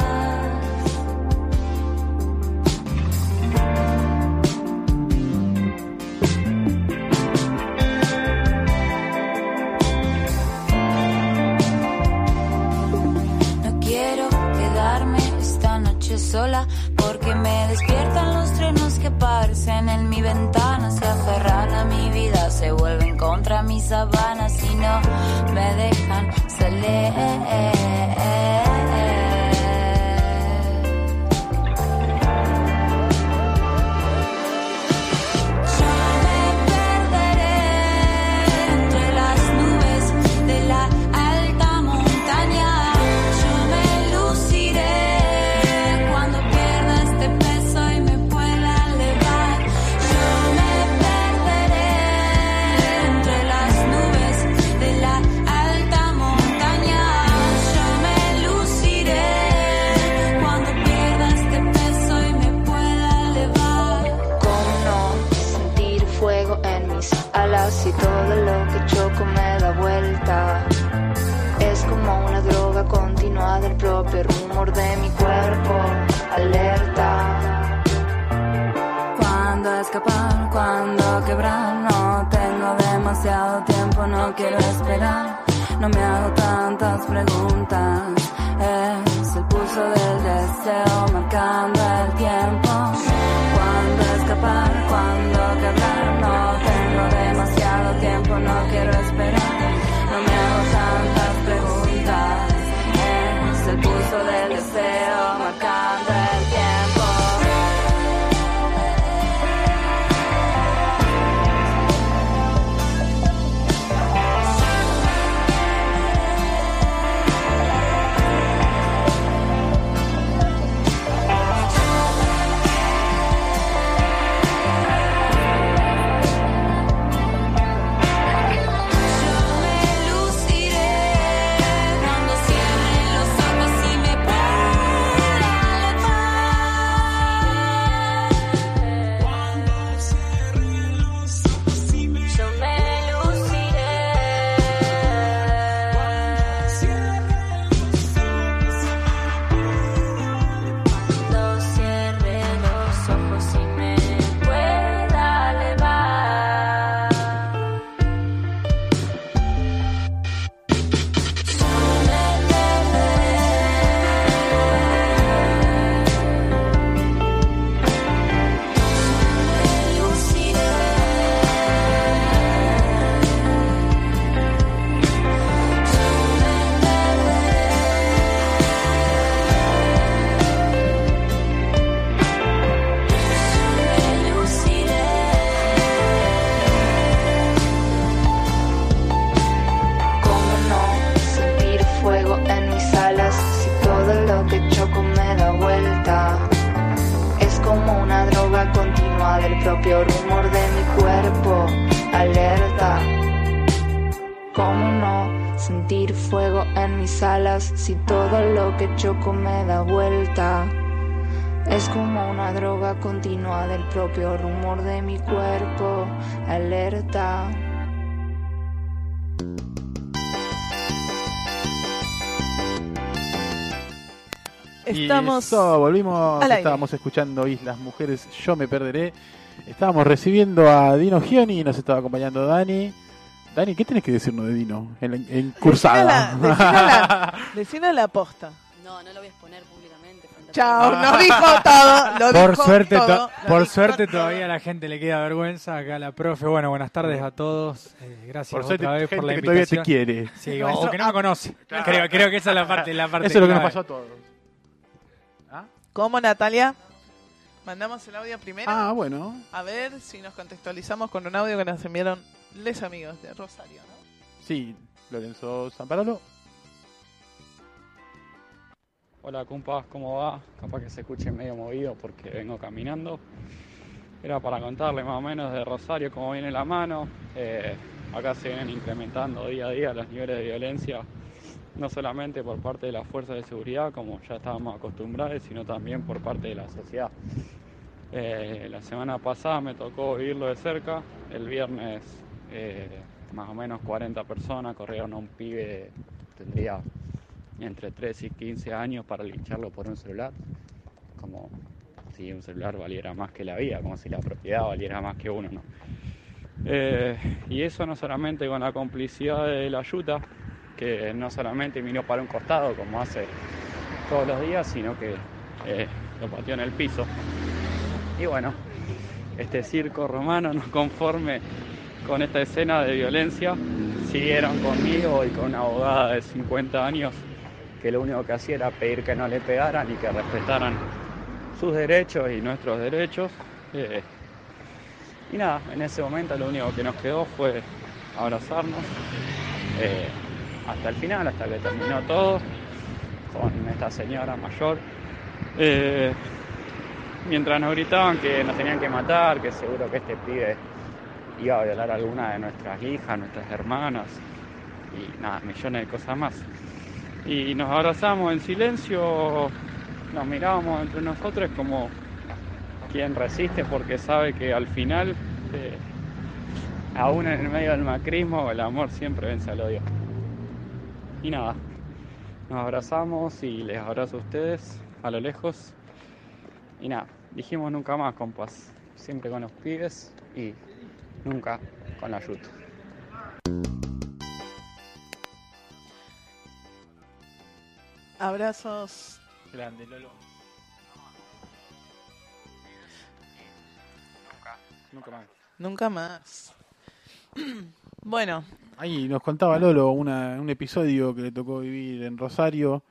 Sola, porque me despiertan los truenos que aparecen en mi ventana, se aferran a mi vida, se vuelven contra mis sábanas y no me dejan salir. escapar cuando quebrar. No tengo demasiado tiempo, no quiero esperar. No me hago tantas preguntas. Es el pulso del deseo marcando el tiempo. Cuando escapar, cuando quebrar. No tengo demasiado tiempo, no quiero esperar. No me hago tantas preguntas. Es el pulso del deseo marcando el tiempo. Propio rumor de mi cuerpo, alerta. ¿Cómo no sentir fuego en mis alas si todo lo que choco me da vuelta? Es como una droga continua del propio rumor de mi cuerpo, alerta. Estamos... Y eso, volvimos, al aire. Estábamos escuchando Islas Mujeres, Yo Me Perderé. Estábamos recibiendo a Dino Gioni y nos estaba acompañando Dani. Dani, ¿qué tenés que decirnos de Dino? En cursada. Decile la posta. No lo voy a exponer públicamente. Chao, lo dijo todo. Por suerte todavía a la gente le queda vergüenza. Acá la profe. Bueno, buenas tardes a todos. Gracias otra vez por la invitación. Todavía te quiere. Sí, o que no me conoce. Claro. Creo que esa es la parte. Eso es lo que nos pasó a todos. ¿Cómo, Natalia? Mandamos el audio primero. Ah, bueno. A ver si nos contextualizamos con un audio que nos enviaron les amigos de Rosario, ¿no? Sí, Lorenzo Zamparolo. Hola, compas, ¿cómo va? Capaz que se escuche medio movido porque vengo caminando. Era para contarle más o menos de Rosario cómo viene la mano. Acá se vienen incrementando día a día los niveles de violencia, no solamente por parte de las fuerzas de seguridad, como ya estábamos acostumbrados, sino también por parte de la sociedad. La semana pasada me tocó vivirlo de cerca. El viernes más o menos 40 personas corrieron a un pibe, tendría entre 3 y 15 años, para lincharlo por un celular, como si un celular valiera más que la vida, como si la propiedad valiera más que uno, ¿no? Y eso no solamente con la complicidad de la Yuta, que no solamente miró para un costado como hace todos los días, sino que lo pateó en el piso. Y bueno, este circo romano, no conforme con esta escena de violencia, siguieron conmigo y con una abogada de 50 años que lo único que hacía era pedir que no le pegaran y que respetaran sus derechos y nuestros derechos. Y nada, en ese momento lo único que nos quedó fue abrazarnos hasta el final, hasta que terminó todo, con esta señora mayor. Mientras nos gritaban que nos tenían que matar, que seguro que este pibe iba a violar a alguna de nuestras hijas, nuestras hermanas, y nada, millones de cosas más. Y nos abrazamos en silencio, nos mirábamos entre nosotros como quien resiste porque sabe que al final, aún en el medio del macrismo, el amor siempre vence al odio. Y nada, nos abrazamos y les abrazo a ustedes a lo lejos. Y nada, dijimos nunca más, compas. siempre con los pibes y nunca con la yuta. Abrazos. Grande, Lolo. Nunca más. Nunca más. Bueno. Ahí nos contaba Lolo un episodio que le tocó vivir en Rosario.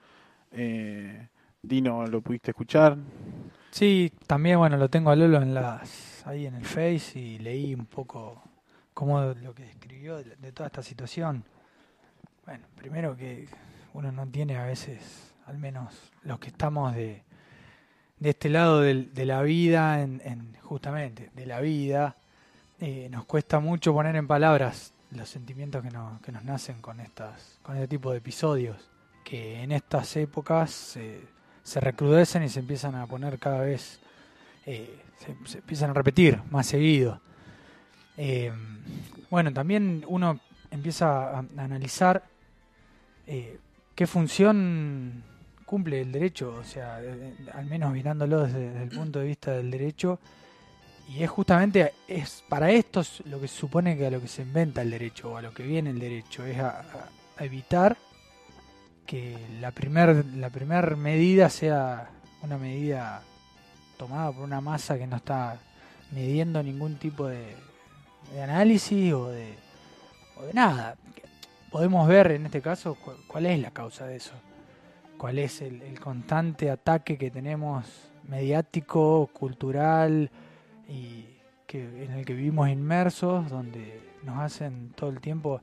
Dino, ¿lo pudiste escuchar? Sí, también, bueno, lo tengo a Lolo ahí en el Face y leí un poco cómo lo que escribió de toda esta situación. Bueno, primero que uno no tiene a veces, al menos los que estamos de este lado de la vida, justamente de la vida, nos cuesta mucho poner en palabras los sentimientos que nos nacen con este tipo de episodios, que en estas épocas se recrudecen y se empiezan a poner cada vez, se empiezan a repetir más seguido. Bueno, también uno empieza a analizar qué función cumple el derecho, o sea, al menos mirándolo desde el punto de vista del derecho, y es justamente para esto lo que se supone que a lo que se inventa el derecho, o a lo que viene el derecho, es a evitar que la primer medida sea una medida tomada por una masa que no está midiendo ningún tipo de análisis o de nada. Podemos ver en este caso cuál es la causa de eso, cuál es el constante ataque que tenemos mediático, cultural, y en el que vivimos inmersos, donde nos hacen todo el tiempo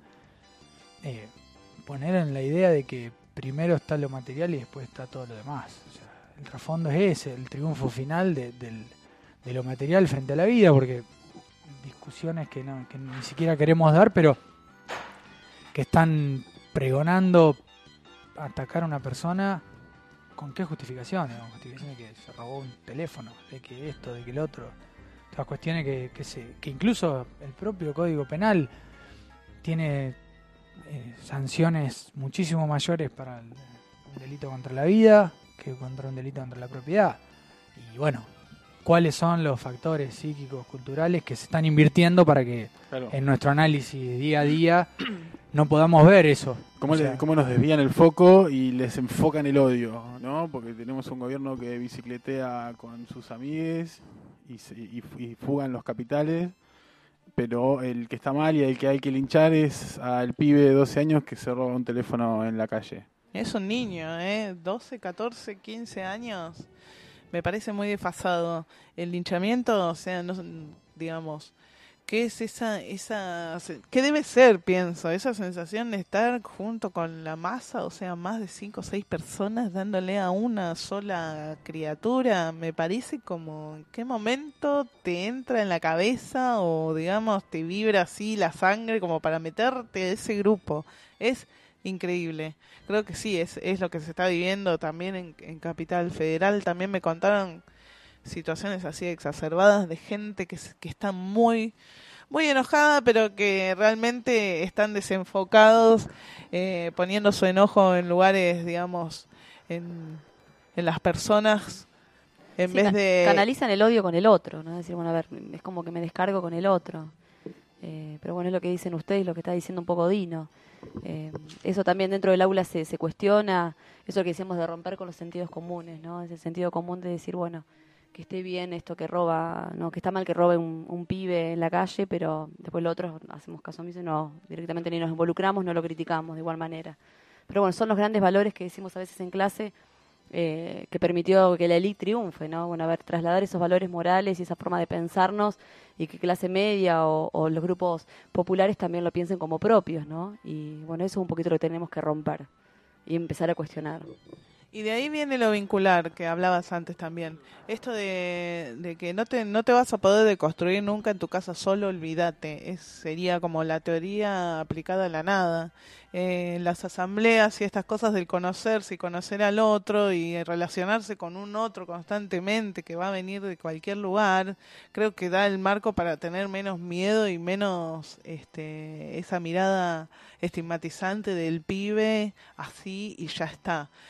poner en la idea de que primero está lo material y después está todo lo demás. O sea, el trasfondo es ese, el triunfo final de lo material frente a la vida, porque discusiones que ni siquiera queremos dar, pero que están pregonando atacar a una persona. ¿Con qué justificaciones? Con justificaciones de que se robó un teléfono, de que esto, de que el otro. Todas cuestiones que incluso el propio Código Penal tiene sanciones muchísimo mayores para un delito contra la vida que contra un delito contra la propiedad. Y bueno, ¿cuáles son los factores psíquicos, culturales que se están invirtiendo para que en nuestro análisis día a día no podamos ver eso? ¿Cómo nos desvían el foco y les enfocan el odio, ¿no? Porque tenemos un gobierno que bicicletea con sus amigues y fugan los capitales, pero el que está mal y el que hay que linchar es al pibe de 12 años que se roba un teléfono en la calle. Es un niño, 12, 14, 15 años. Me parece muy desfasado. El linchamiento, o sea, no, digamos, ¿qué es qué debe ser, pienso, esa sensación de estar junto con la masa, o sea, más de 5 o 6 personas dándole a una sola criatura? Me parece como, ¿en qué momento te entra en la cabeza o, digamos, te vibra así la sangre como para meterte a ese grupo? Es increíble. Creo que sí, es lo que se está viviendo también en Capital Federal. También me contaron situaciones así exacerbadas de gente que está muy enojada, pero que realmente están desenfocados, poniendo su enojo en lugares, digamos, en las personas, en vez de... Canalizan el odio con el otro, ¿no? Es decir, bueno, a ver, es como que me descargo con el otro. Pero bueno, es lo que dicen ustedes, lo que está diciendo un poco Dino. Eso también dentro del aula se cuestiona, eso que decíamos de romper con los sentidos comunes, ¿no? Ese sentido común de decir, bueno, que esté bien esto que roba, no, que está mal que robe un pibe en la calle, pero después lo otro hacemos caso omiso, no, directamente ni nos involucramos, no lo criticamos de igual manera. Pero bueno, son los grandes valores que decimos a veces en clase, que permitió que la élite triunfe, ¿no? Bueno, a ver, trasladar esos valores morales y esa forma de pensarnos y que clase media o los grupos populares también lo piensen como propios, ¿no? Y bueno, eso es un poquito lo que tenemos que romper y empezar a cuestionar. Y de ahí viene lo vincular que hablabas antes también. Esto de que no te vas a poder deconstruir nunca en tu casa solo, olvídate. Sería como la teoría aplicada a la nada. Las asambleas y estas cosas del conocerse y conocer al otro y relacionarse con un otro constantemente que va a venir de cualquier lugar, creo que da el marco para tener menos miedo y menos esa mirada estigmatizante del pibe así y ya está. O sea,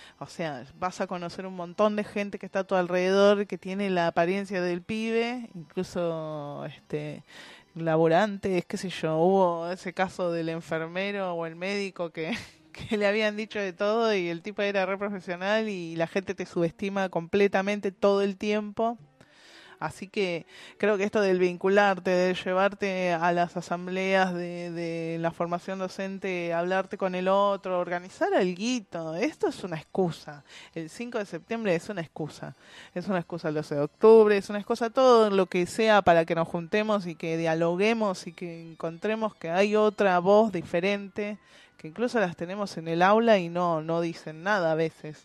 sea, vas a conocer un montón de gente que está a tu alrededor, que tiene la apariencia del pibe, incluso laburantes, qué sé yo. Hubo ese caso del enfermero o el médico que le habían dicho de todo y el tipo era re profesional y la gente te subestima completamente todo el tiempo. Así que creo que esto del vincularte, de llevarte a las asambleas de la formación docente, hablarte con el otro, organizar alguito, esto es una excusa. El 5 de septiembre es una excusa. Es una excusa el 12 de octubre, es una excusa todo lo que sea para que nos juntemos y que dialoguemos y que encontremos que hay otra voz diferente, que incluso las tenemos en el aula y no dicen nada a veces.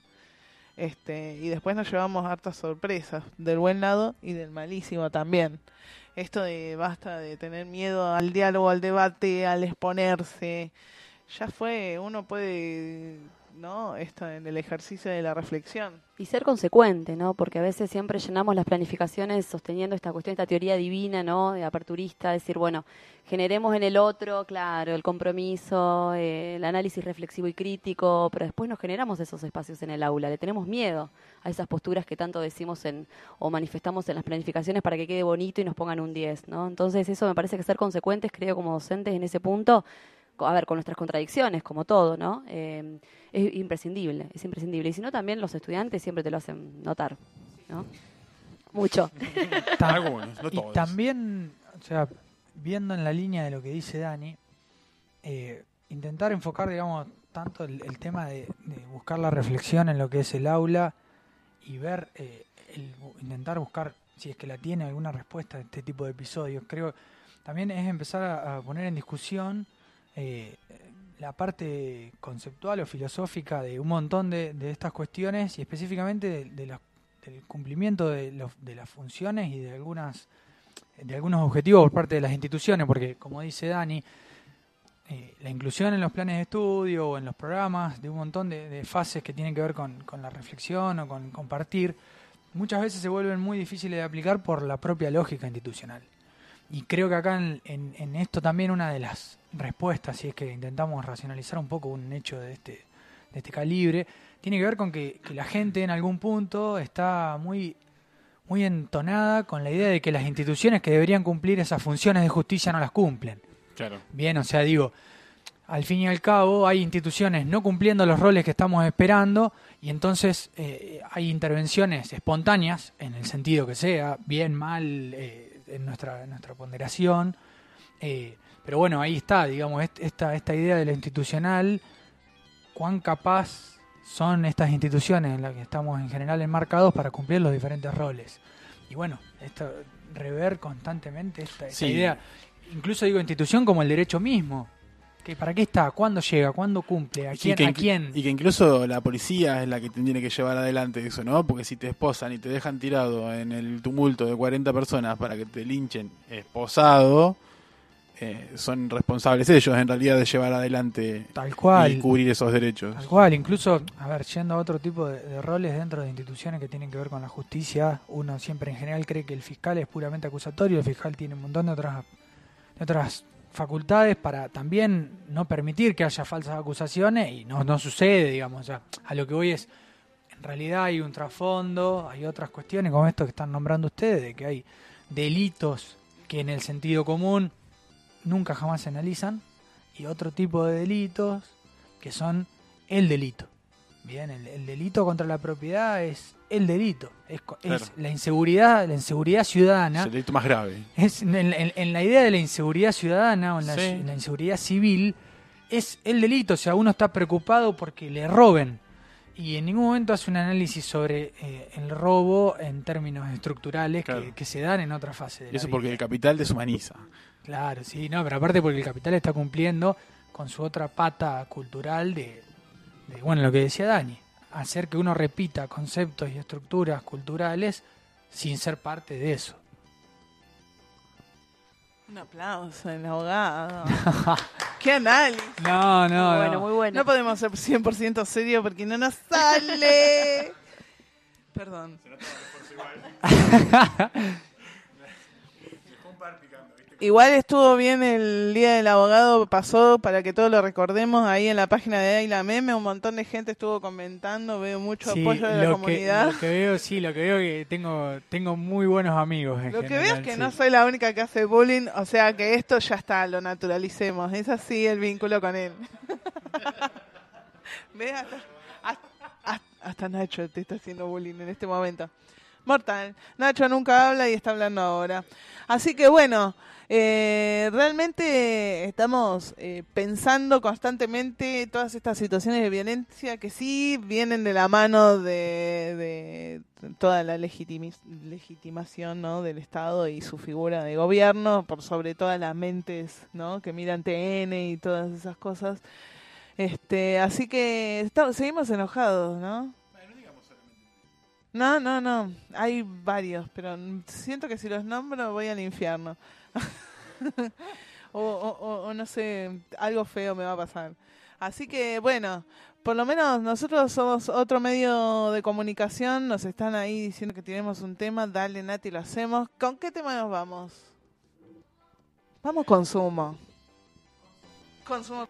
Y después nos llevamos hartas sorpresas, del buen lado y del malísimo también. Esto de basta de tener miedo al diálogo, al debate, al exponerse. Ya fue, uno puede, ¿no? Esto en el ejercicio de la reflexión. Y ser consecuente, ¿no? Porque a veces siempre llenamos las planificaciones sosteniendo esta cuestión, esta teoría divina, ¿no? De aperturista, decir, bueno, generemos en el otro, claro, el compromiso, el análisis reflexivo y crítico, pero después nos generamos esos espacios en el aula. Le tenemos miedo a esas posturas que tanto decimos o manifestamos en las planificaciones para que quede bonito y nos pongan un 10, ¿no? Entonces eso me parece que ser consecuentes, creo, como docentes en ese punto, a ver, con nuestras contradicciones, como todo, ¿no? Es imprescindible, es imprescindible. Y si no, también los estudiantes siempre te lo hacen notar, ¿no? Mucho. Algunos, no todos. Y también, o sea, viendo en la línea de lo que dice Dani, intentar enfocar, digamos, tanto el tema de buscar la reflexión en lo que es el aula y ver, intentar buscar, si es que la tiene, alguna respuesta a este tipo de episodios. Creo también es empezar a poner en discusión la parte conceptual o filosófica de un montón de estas cuestiones y específicamente del cumplimiento de las funciones y de algunos objetivos por parte de las instituciones, porque como dice Dani, la inclusión en los planes de estudio o en los programas de un montón de fases que tienen que ver con la reflexión o con compartir, muchas veces se vuelven muy difíciles de aplicar por la propia lógica institucional. Y creo que acá en esto también una de las respuestas, si es que intentamos racionalizar un poco un hecho de este calibre, tiene que ver con que la gente en algún punto está muy entonada con la idea de que las instituciones que deberían cumplir esas funciones de justicia no las cumplen. Claro. Bien, o sea, digo, al fin y al cabo hay instituciones no cumpliendo los roles que estamos esperando y entonces hay intervenciones espontáneas, en el sentido que sea, bien, mal, en nuestra ponderación, pero bueno, ahí está, digamos, esta idea de lo institucional, cuán capaz son estas instituciones en las que estamos en general enmarcados para cumplir los diferentes roles. Y bueno, rever constantemente esta idea, incluso digo institución como el derecho mismo, que ¿para qué está? ¿Cuándo llega? ¿Cuándo cumple? ¿A quién? Y que incluso la policía es la que tiene que llevar adelante eso, ¿no? Porque si te esposan y te dejan tirado en el tumulto de 40 personas para que te linchen esposado, son responsables ellos en realidad de llevar adelante tal cual, y cubrir esos derechos. Tal cual, incluso, a ver, yendo a otro tipo de roles dentro de instituciones que tienen que ver con la justicia, uno siempre en general cree que el fiscal es puramente acusatorio, el fiscal tiene un montón de otras facultades para también no permitir que haya falsas acusaciones y no sucede, digamos. O sea, a lo que voy es, en realidad hay un trasfondo, hay otras cuestiones como esto que están nombrando ustedes, de que hay delitos que en el sentido común nunca jamás se analizan y otro tipo de delitos que son el delito. Bien, el delito contra la propiedad es el delito, es Claro. la inseguridad ciudadana. Es el delito más grave. Es en la idea de la inseguridad ciudadana o en la inseguridad civil es el delito, o sea, uno está preocupado porque le roben y en ningún momento hace un análisis sobre el robo en términos estructurales, claro, que se dan en otra fase de la eso vida. porque el capital deshumaniza. Claro, sí, no, pero aparte porque el capital está cumpliendo con su otra pata cultural de bueno, lo que decía Dani, hacer que uno repita conceptos y estructuras culturales sin ser parte de eso. Un aplauso al abogado. ¡Qué análisis! No, muy bueno, muy bueno. No podemos ser 100% serios porque no nos sale. Perdón. Igual estuvo bien el Día del Abogado, pasó para que todos lo recordemos ahí en la página de Ayla Meme, un montón de gente estuvo comentando, veo mucho apoyo de la comunidad. Lo que veo que tengo muy buenos amigos en Lo general, que veo es que no soy la única que hace bullying, o sea que esto ya está, lo naturalicemos, es así el vínculo con él. ¿Ves? Hasta Nacho te está haciendo bullying en este momento. Mortal. Nacho nunca habla y está hablando ahora. Así que bueno, realmente estamos pensando constantemente todas estas situaciones de violencia que sí vienen de la mano de toda la legitimación, ¿no?, del Estado y su figura de gobierno, por sobre todas las mentes, ¿no?, que miran TN y todas esas cosas. Así que seguimos enojados, ¿no? No, hay varios, pero siento que si los nombro voy al infierno. o no sé, algo feo me va a pasar. Así que bueno, por lo menos nosotros somos otro medio de comunicación, nos están ahí diciendo que tenemos un tema, dale Nati, lo hacemos. ¿Con qué tema nos vamos? Vamos consumo. Consumo.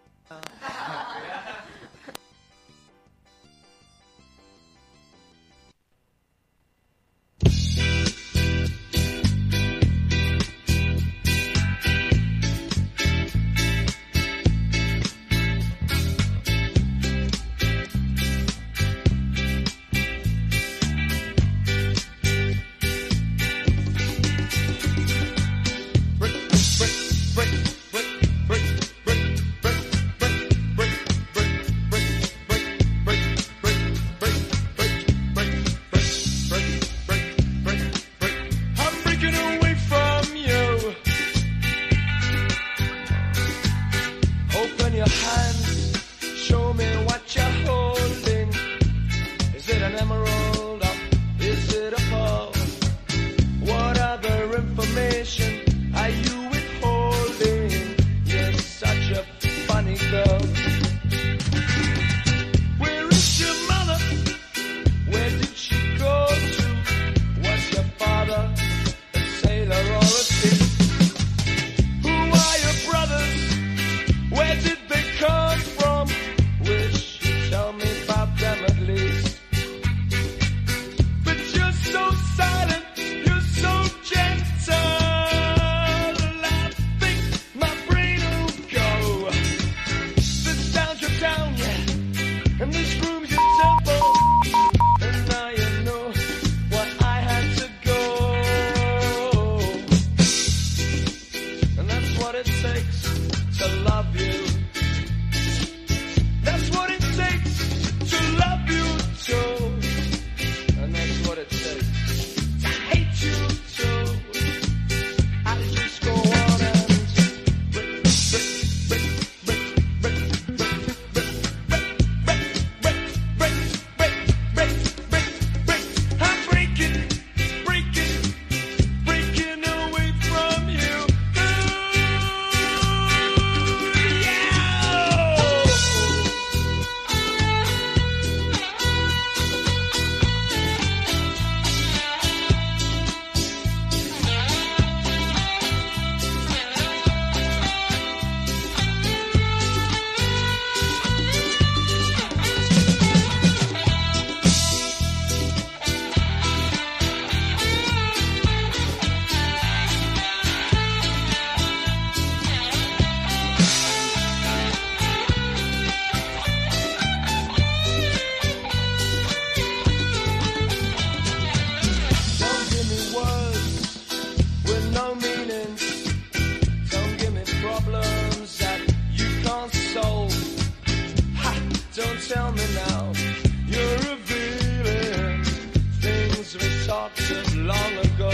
tell me now. You're revealing things we talked of long ago.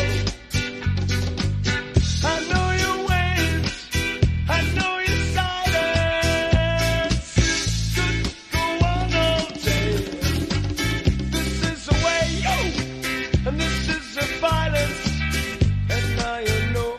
I know your ways, I know your silence. Could go on all day. This is the way, yo, and this is the violence. And now you know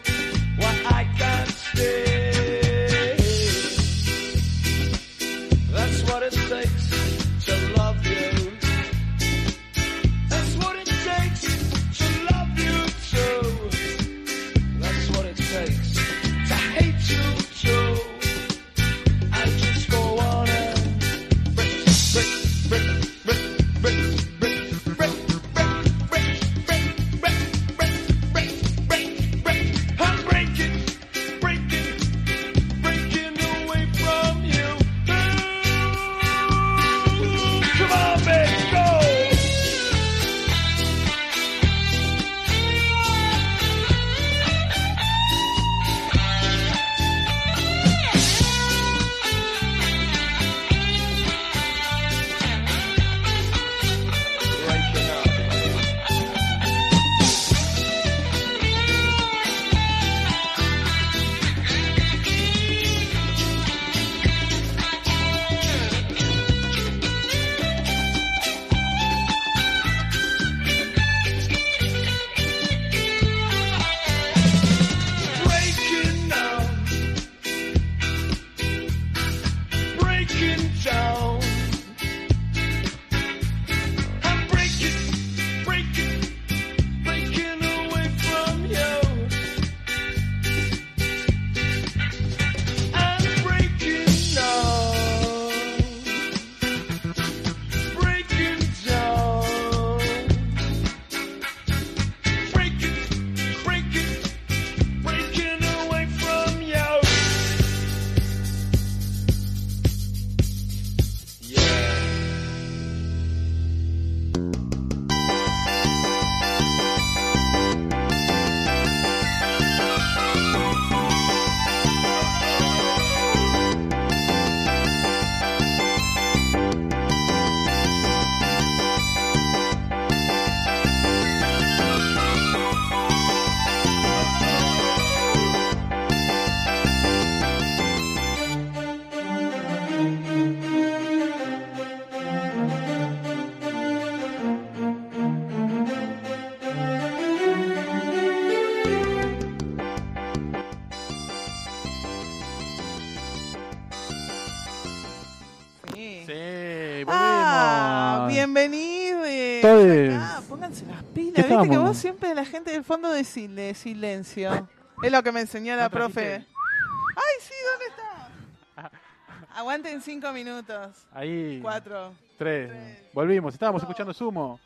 bienvenidos. Todes. Acá, pónganse las pilas. ¿Qué Viste que estábamos? vos siempre la gente del fondo de silencio. Es lo que me enseñó la ¿No profe. trajiste? Ay, sí, ¿dónde está? Aguanten 5 minutos. Ahí. 4. 3. Volvimos, estábamos escuchando Sumo.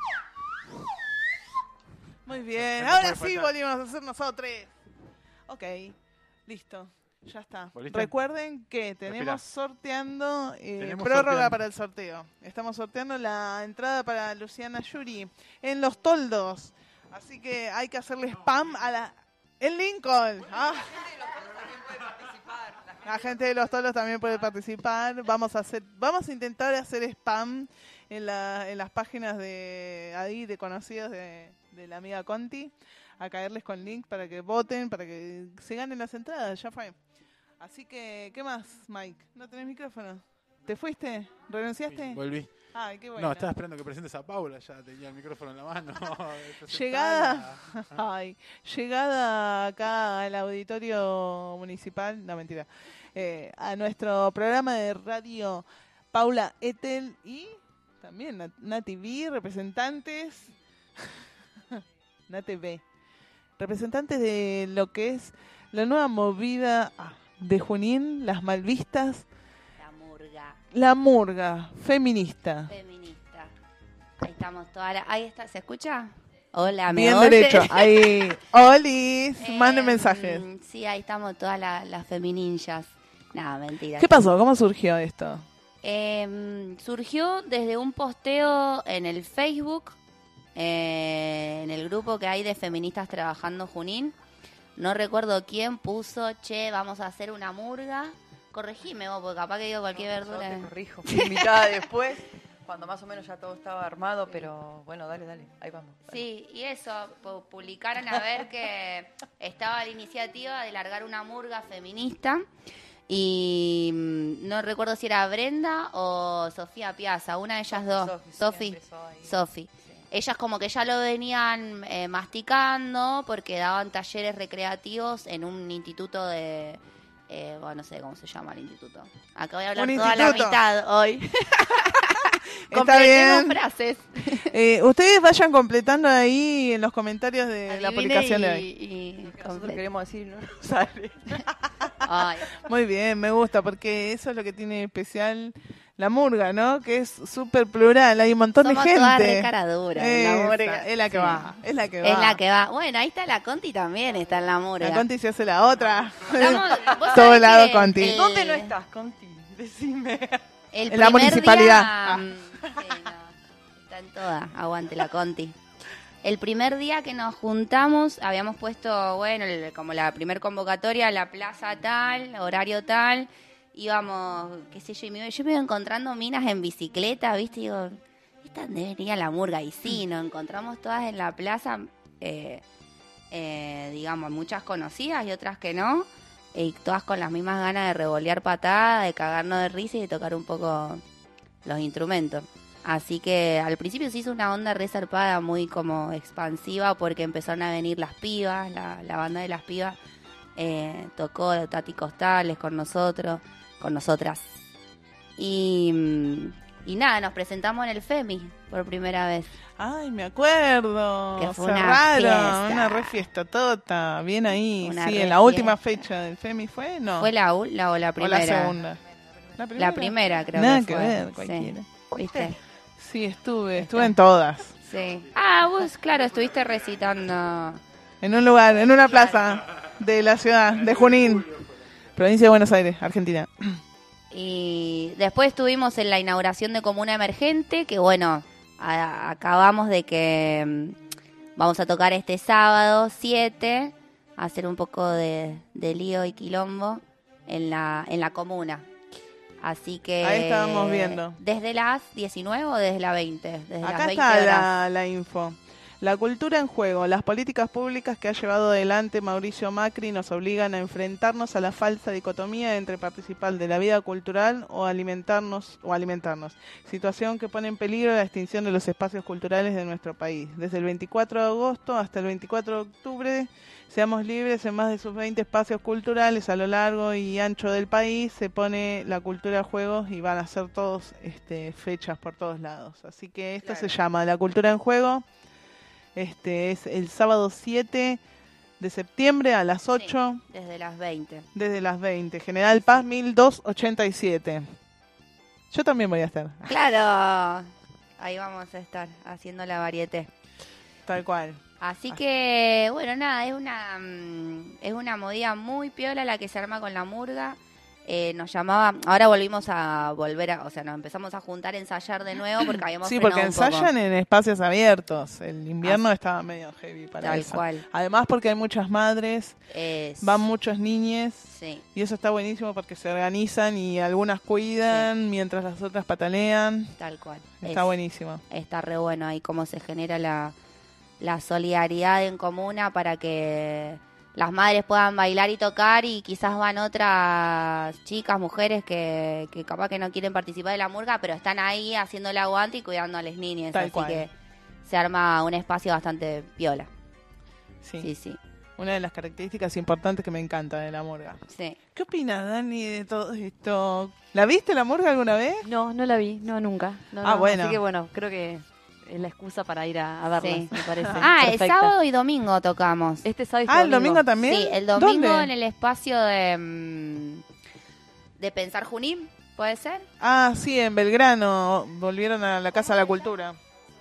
Muy bien. No Ahora puede sí faltar. volvimos a hacer nosotros. Ok, listo. Ya está. ¿Volviste? Recuerden que Respirá. tenemos sorteando Tenemos prórroga sorteando. para el sorteo. Estamos sorteando la entrada para Luciana Yuri en Los Toldos. Así que hay que hacerle spam a la... En Lincoln. Ah. La gente de Los Toldos también puede participar. Vamos a intentar hacer spam en las páginas de ahí de conocidos de la amiga Conti, a caerles con link para que voten, para que se ganen las entradas. Ya fue. Así que, ¿qué más, Mike? ¿No tenés micrófono? ¿Te fuiste? ¿Renunciaste? Volví. Ay, qué bueno. No, estaba esperando que presentes a Paula, ya tenía el micrófono en la mano. Llegada acá al auditorio municipal, no mentira, a nuestro programa de radio Paula Etel y también Nati B, representantes Nati B, representantes de lo que es la nueva movida de Junín, las Malvistas. La murga, feminista. Feminista. Ahí estamos todas. Ahí está, ¿se escucha? Hola, ¿me Bien oye? derecho. Ahí. Olis, manden mensajes. Sí, ahí estamos todas las femininjas. Nada, mentira. ¿Qué pasó? ¿Cómo surgió esto? Surgió desde un posteo en el Facebook, en el grupo que hay de feministas trabajando Junín. No recuerdo quién puso, che, vamos a hacer una murga. Corregime vos, porque capaz que digo cualquier verdura. Yo te corrijo. Fui invitada después, cuando más o menos ya todo estaba armado, pero bueno, dale, ahí vamos. Dale. Sí, y eso, publicaron a ver que estaba la iniciativa de largar una murga feminista y no recuerdo si era Brenda o Sofía Piazza, una de ellas dos. Sofi. Ellas como que ya lo venían masticando porque daban talleres recreativos en un instituto de... bueno, no sé cómo se llama el instituto. Acá voy a hablar toda la mitad hoy. Completemos frases. Ustedes vayan completando ahí en los comentarios de la publicación de hoy. Y nosotros queremos decir, no nos sale. Ay. Muy bien, me gusta, porque eso es lo que tiene especial la murga, ¿no? Que es súper plural, hay un montón Somos de gente. todas re caraduras. Esa, La murga. es la que Sí. va, es la que va. Es la que va. Bueno, ahí está la Conti también, está en la murga. La Conti se hace la otra. ¿Vos Todo sabés lado que Conti. ¿Dónde no estás, Conti? Decime. El En la primer municipalidad. día, sí, no, está en toda, aguante la Conti. El primer día que nos juntamos habíamos puesto, bueno, como la primer convocatoria, la plaza tal, horario tal, íbamos, qué sé yo, yo me iba encontrando minas en bicicleta, ¿viste? Y digo, esta debería la murga, y sí, nos encontramos todas en la plaza, digamos, muchas conocidas y otras que no, y todas con las mismas ganas de revolear patadas, de cagarnos de risa y de tocar un poco los instrumentos. Así que al principio se hizo una onda resarpada muy como expansiva porque empezaron a venir las pibas, la banda de las pibas tocó Tati Costales con nosotros, con nosotras. Y nada, nos presentamos en el FEMI por primera vez. Ay, me acuerdo. Que fue Cerraron, una re fiesta tota, bien ahí. Una Sí, re en la última fiesta. fecha del FEMI fue, ¿no? ¿Fue la o la primera? O la segunda. La primera creo Nada que que fue. ver, cualquiera. Sí. ¿Viste? Sí, estuve en todas. Sí. Ah, vos, claro, estuviste recitando. En un lugar, en una plaza de la ciudad de Junín, provincia de Buenos Aires, Argentina. Y después estuvimos en la inauguración de Comuna Emergente, que bueno, acabamos de que vamos a tocar este sábado 7, a hacer un poco de lío y quilombo en la comuna. Así que... Ahí estábamos viendo. ¿Desde las 19 o desde las 20? Desde Acá las 20 está horas. la info. La cultura en juego. Las políticas públicas que ha llevado adelante Mauricio Macri nos obligan a enfrentarnos a la falsa dicotomía entre participar de la vida cultural o alimentarnos. Situación que pone en peligro la extinción de los espacios culturales de nuestro país. Desde el 24 de agosto hasta el 24 de octubre, Seamos Libres, en más de sus 20 espacios culturales a lo largo y ancho del país, se pone la cultura a juego y van a ser todos fechas por todos lados. Así que esto se llama La Cultura en Juego. Es el sábado 7 de septiembre a las 8. Sí, desde las 20. Desde las 20. General Paz 1287. Yo también voy a estar. Claro. Ahí vamos a estar haciendo la varieté. Tal cual. Así que, bueno, nada, es una movida muy piola la que se arma con la murga. Nos llamaba, ahora nos empezamos a juntar, a ensayar de nuevo porque habíamos porque ensayan en espacios abiertos. El invierno estaba medio heavy para tal eso. Cual. Además porque hay muchas madres, van muchos niñes, y eso está buenísimo porque se organizan y algunas cuidan mientras las otras patalean. Tal cual. Está buenísimo. Está re bueno ahí cómo se genera la solidaridad en comuna para que las madres puedan bailar y tocar, y quizás van otras chicas, mujeres que capaz que no quieren participar de la murga, pero están ahí haciendo el aguante y cuidando a las niñas. Así que se arma un espacio bastante piola. Sí. Una de las características importantes que me encanta de la murga. Sí. ¿Qué opinas, Dani, de todo esto? ¿La viste la murga alguna vez? No la vi, nunca. Bueno. Así que bueno, creo que es la excusa para ir a verlas, me parece. El sábado y domingo tocamos. Este sábado y domingo. ¿El domingo también? Sí, el domingo. ¿Dónde? En el espacio de Pensar Junín, ¿puede ser? Sí, en Belgrano. Volvieron a la Casa de la Cultura.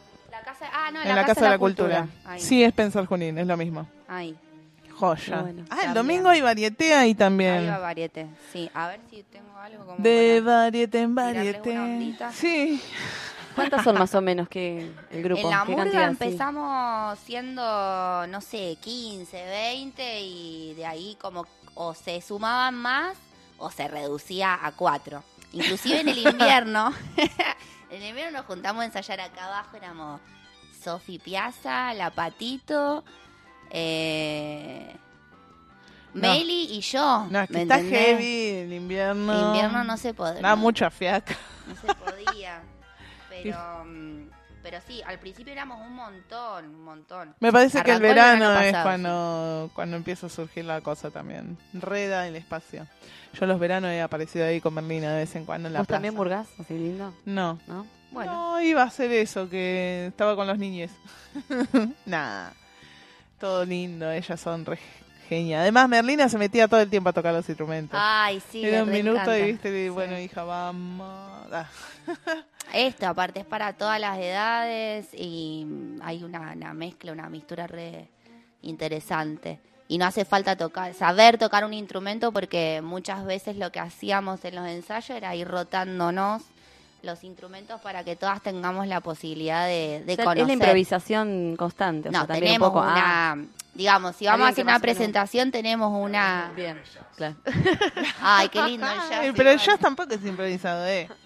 En la Casa de la Cultura. Sí, es Pensar Junín, es lo mismo. Ahí. Joya. Bueno, el domingo hay varieté ahí también. Ahí va varieté, sí. A ver si tengo algo como de varieté en tirarles varieté. una ondita. Sí. ¿Cuántas son más o menos que el grupo? En la ¿Qué murga cantidad? empezamos siendo, 15, 20 y de ahí como o se sumaban más o se reducía a 4. Inclusive en el invierno, nos juntamos a ensayar acá abajo, éramos Sofi Piazza, La Patito, Meli y yo. No, es que ¿me está entendés? heavy el invierno. El invierno no se podía. Da mucha fiaca. No se podía. Pero sí, al principio éramos un montón. Me parece que el Arrancó verano es pasado, cuando empieza a surgir la cosa también. Reda el espacio. Yo los veranos he aparecido ahí con Merlina de vez en cuando en la ¿Vos plaza. también burgás? ¿Así lindo? No. Bueno. No, iba a hacer eso, que estaba con los niñes. Nah. Todo lindo, ellas son re genias. Además, Merlina se metía todo el tiempo a tocar los instrumentos. Ay, sí, Era un me minuto encanta. y viste, bueno, hija, vamos. Esto, aparte, es para todas las edades y hay una mezcla, una mistura re interesante. Y no hace falta saber tocar un instrumento porque muchas veces lo que hacíamos en los ensayos era ir rotándonos los instrumentos para que todas tengamos la posibilidad de conocer. Es la improvisación constante. No, también tenemos un poco, digamos, si vamos a alguien hacer que una más o menos- presentación, tenemos una... Bien, claro. Ay, qué lindo el jazz. Pero el igual. jazz tampoco es improvisado,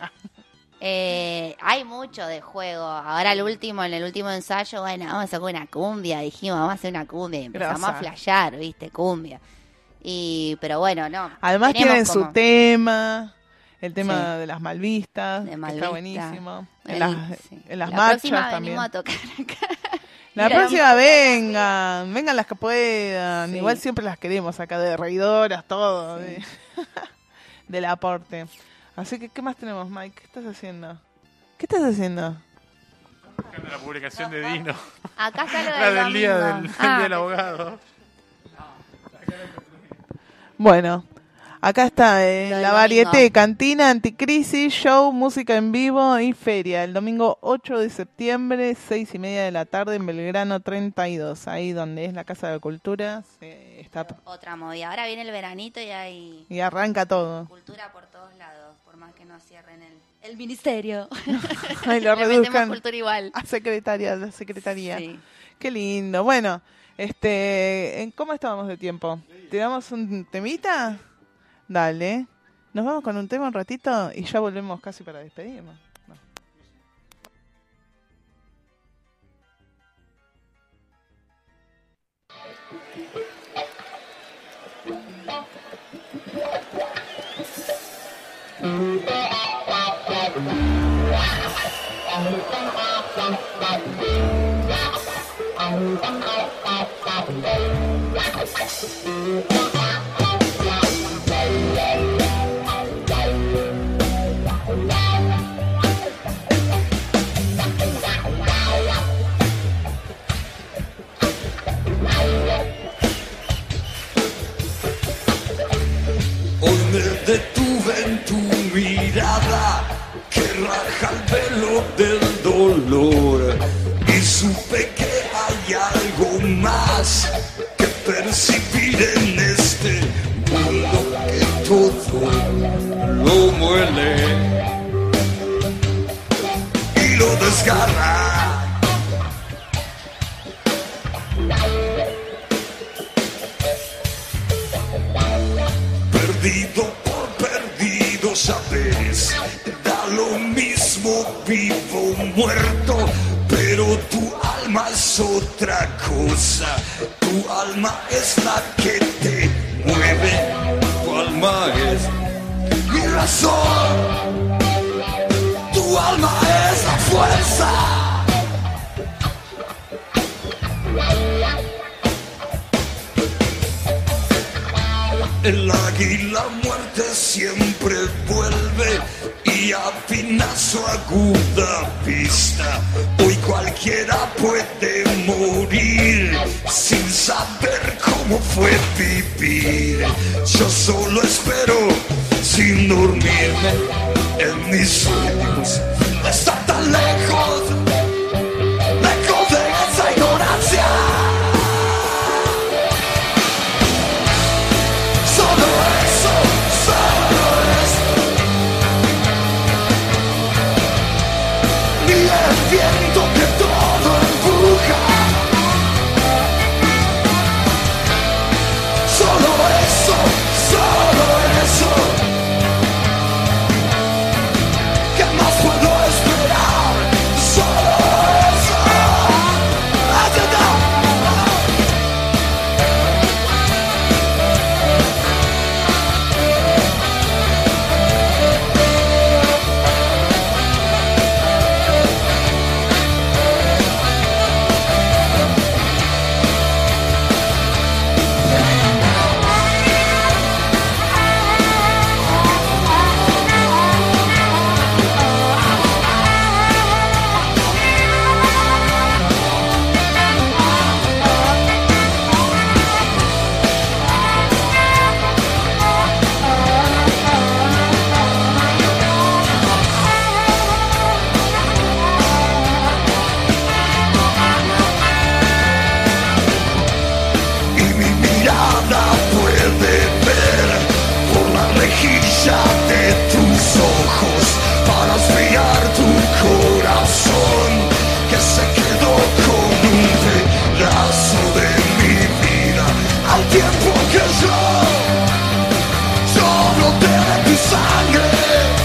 Hay mucho de juego. Ahora en el último ensayo, bueno, vamos a hacer una cumbia. Dijimos, vamos a hacer una cumbia. Y empezamos Grosa. a flashear, ¿viste? Cumbia. Pero bueno, no. Además Tenemos tienen su como- tema, el tema Sí. de las malvistas, que Malvista. está buenísimo. En Vení, las, sí. en las La marchas próxima también. venimos a tocar acá. La Mira, próxima vengan las que puedan. Sí. Igual siempre las queremos acá de reidoras, todo, del aporte. Así que, ¿qué más tenemos, Mike? ¿Qué estás haciendo? ¿Qué estás haciendo? La publicación de Dino. Acá está lo La del del día domingo. del día del abogado. Bueno, acá está Lo del la domingo. varieté, cantina, anticrisis, show, música en vivo y feria. El domingo 8 de septiembre, 6:30 de la tarde en Belgrano 32. Ahí donde es la Casa de la Cultura. Está, Otra movida. Ahora viene el veranito y hay y arranca todo. cultura por todos lados, por más que no cierren el ministerio. Ahí lo Le metemos reduzcan cultura igual. a la secretaría. Sí. Qué lindo. Bueno, ¿cómo estábamos de tiempo? ¿Tiramos un temita? Dale. Nos vamos con un tema un ratito y ya volvemos casi para despedirnos. No. Hoy me detuve en tu mirada que raja el velo del dolor y supe que hay algo más que percibir en este mundo que todo lo muele y lo desgarra. Perdido por perdido, sabes, da lo mismo vivo o muerto, pero tu alma es otra cosa, tu alma es la que te mueve, tu alma es mi razón, tu alma es la fuerza. El águila muerte siempre vuelve y a pinazo aguda vista. Hoy cualquiera puede morir sin saber cómo fue vivir. Yo solo espero sin dormirme en mis sueños. Está tan lejos, lejos de esa ignorancia. El viento que todo empuja, solo eso, ¿qué más puedo esperar? Solo eso, de tus ojos para esfriar tu corazón que se quedó con un pedazo de mi vida al tiempo que yo broté de tu sangre.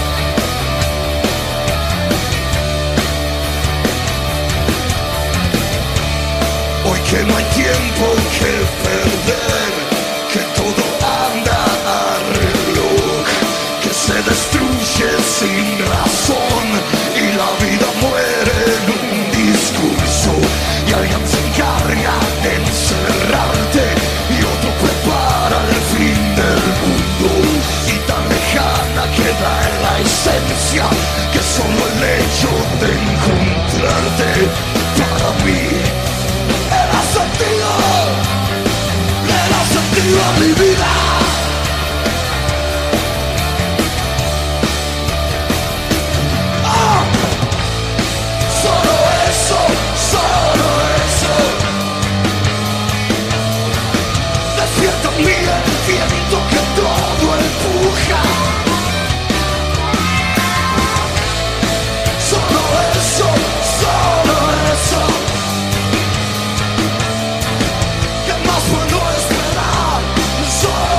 Hoy que no hay tiempo que perder, que todo anda a reloj, que se destruye sin razón y la vida muere en un discurso y alguien se encarga de encerrarte y otro prepara el fin del mundo y tan lejana queda en la esencia que solo el hecho de encontrarte para mí era sentido a mi vida. Solo eso, despierta en mí el viento que todo empuja. Solo eso, ¿qué más puedo esperar? Solo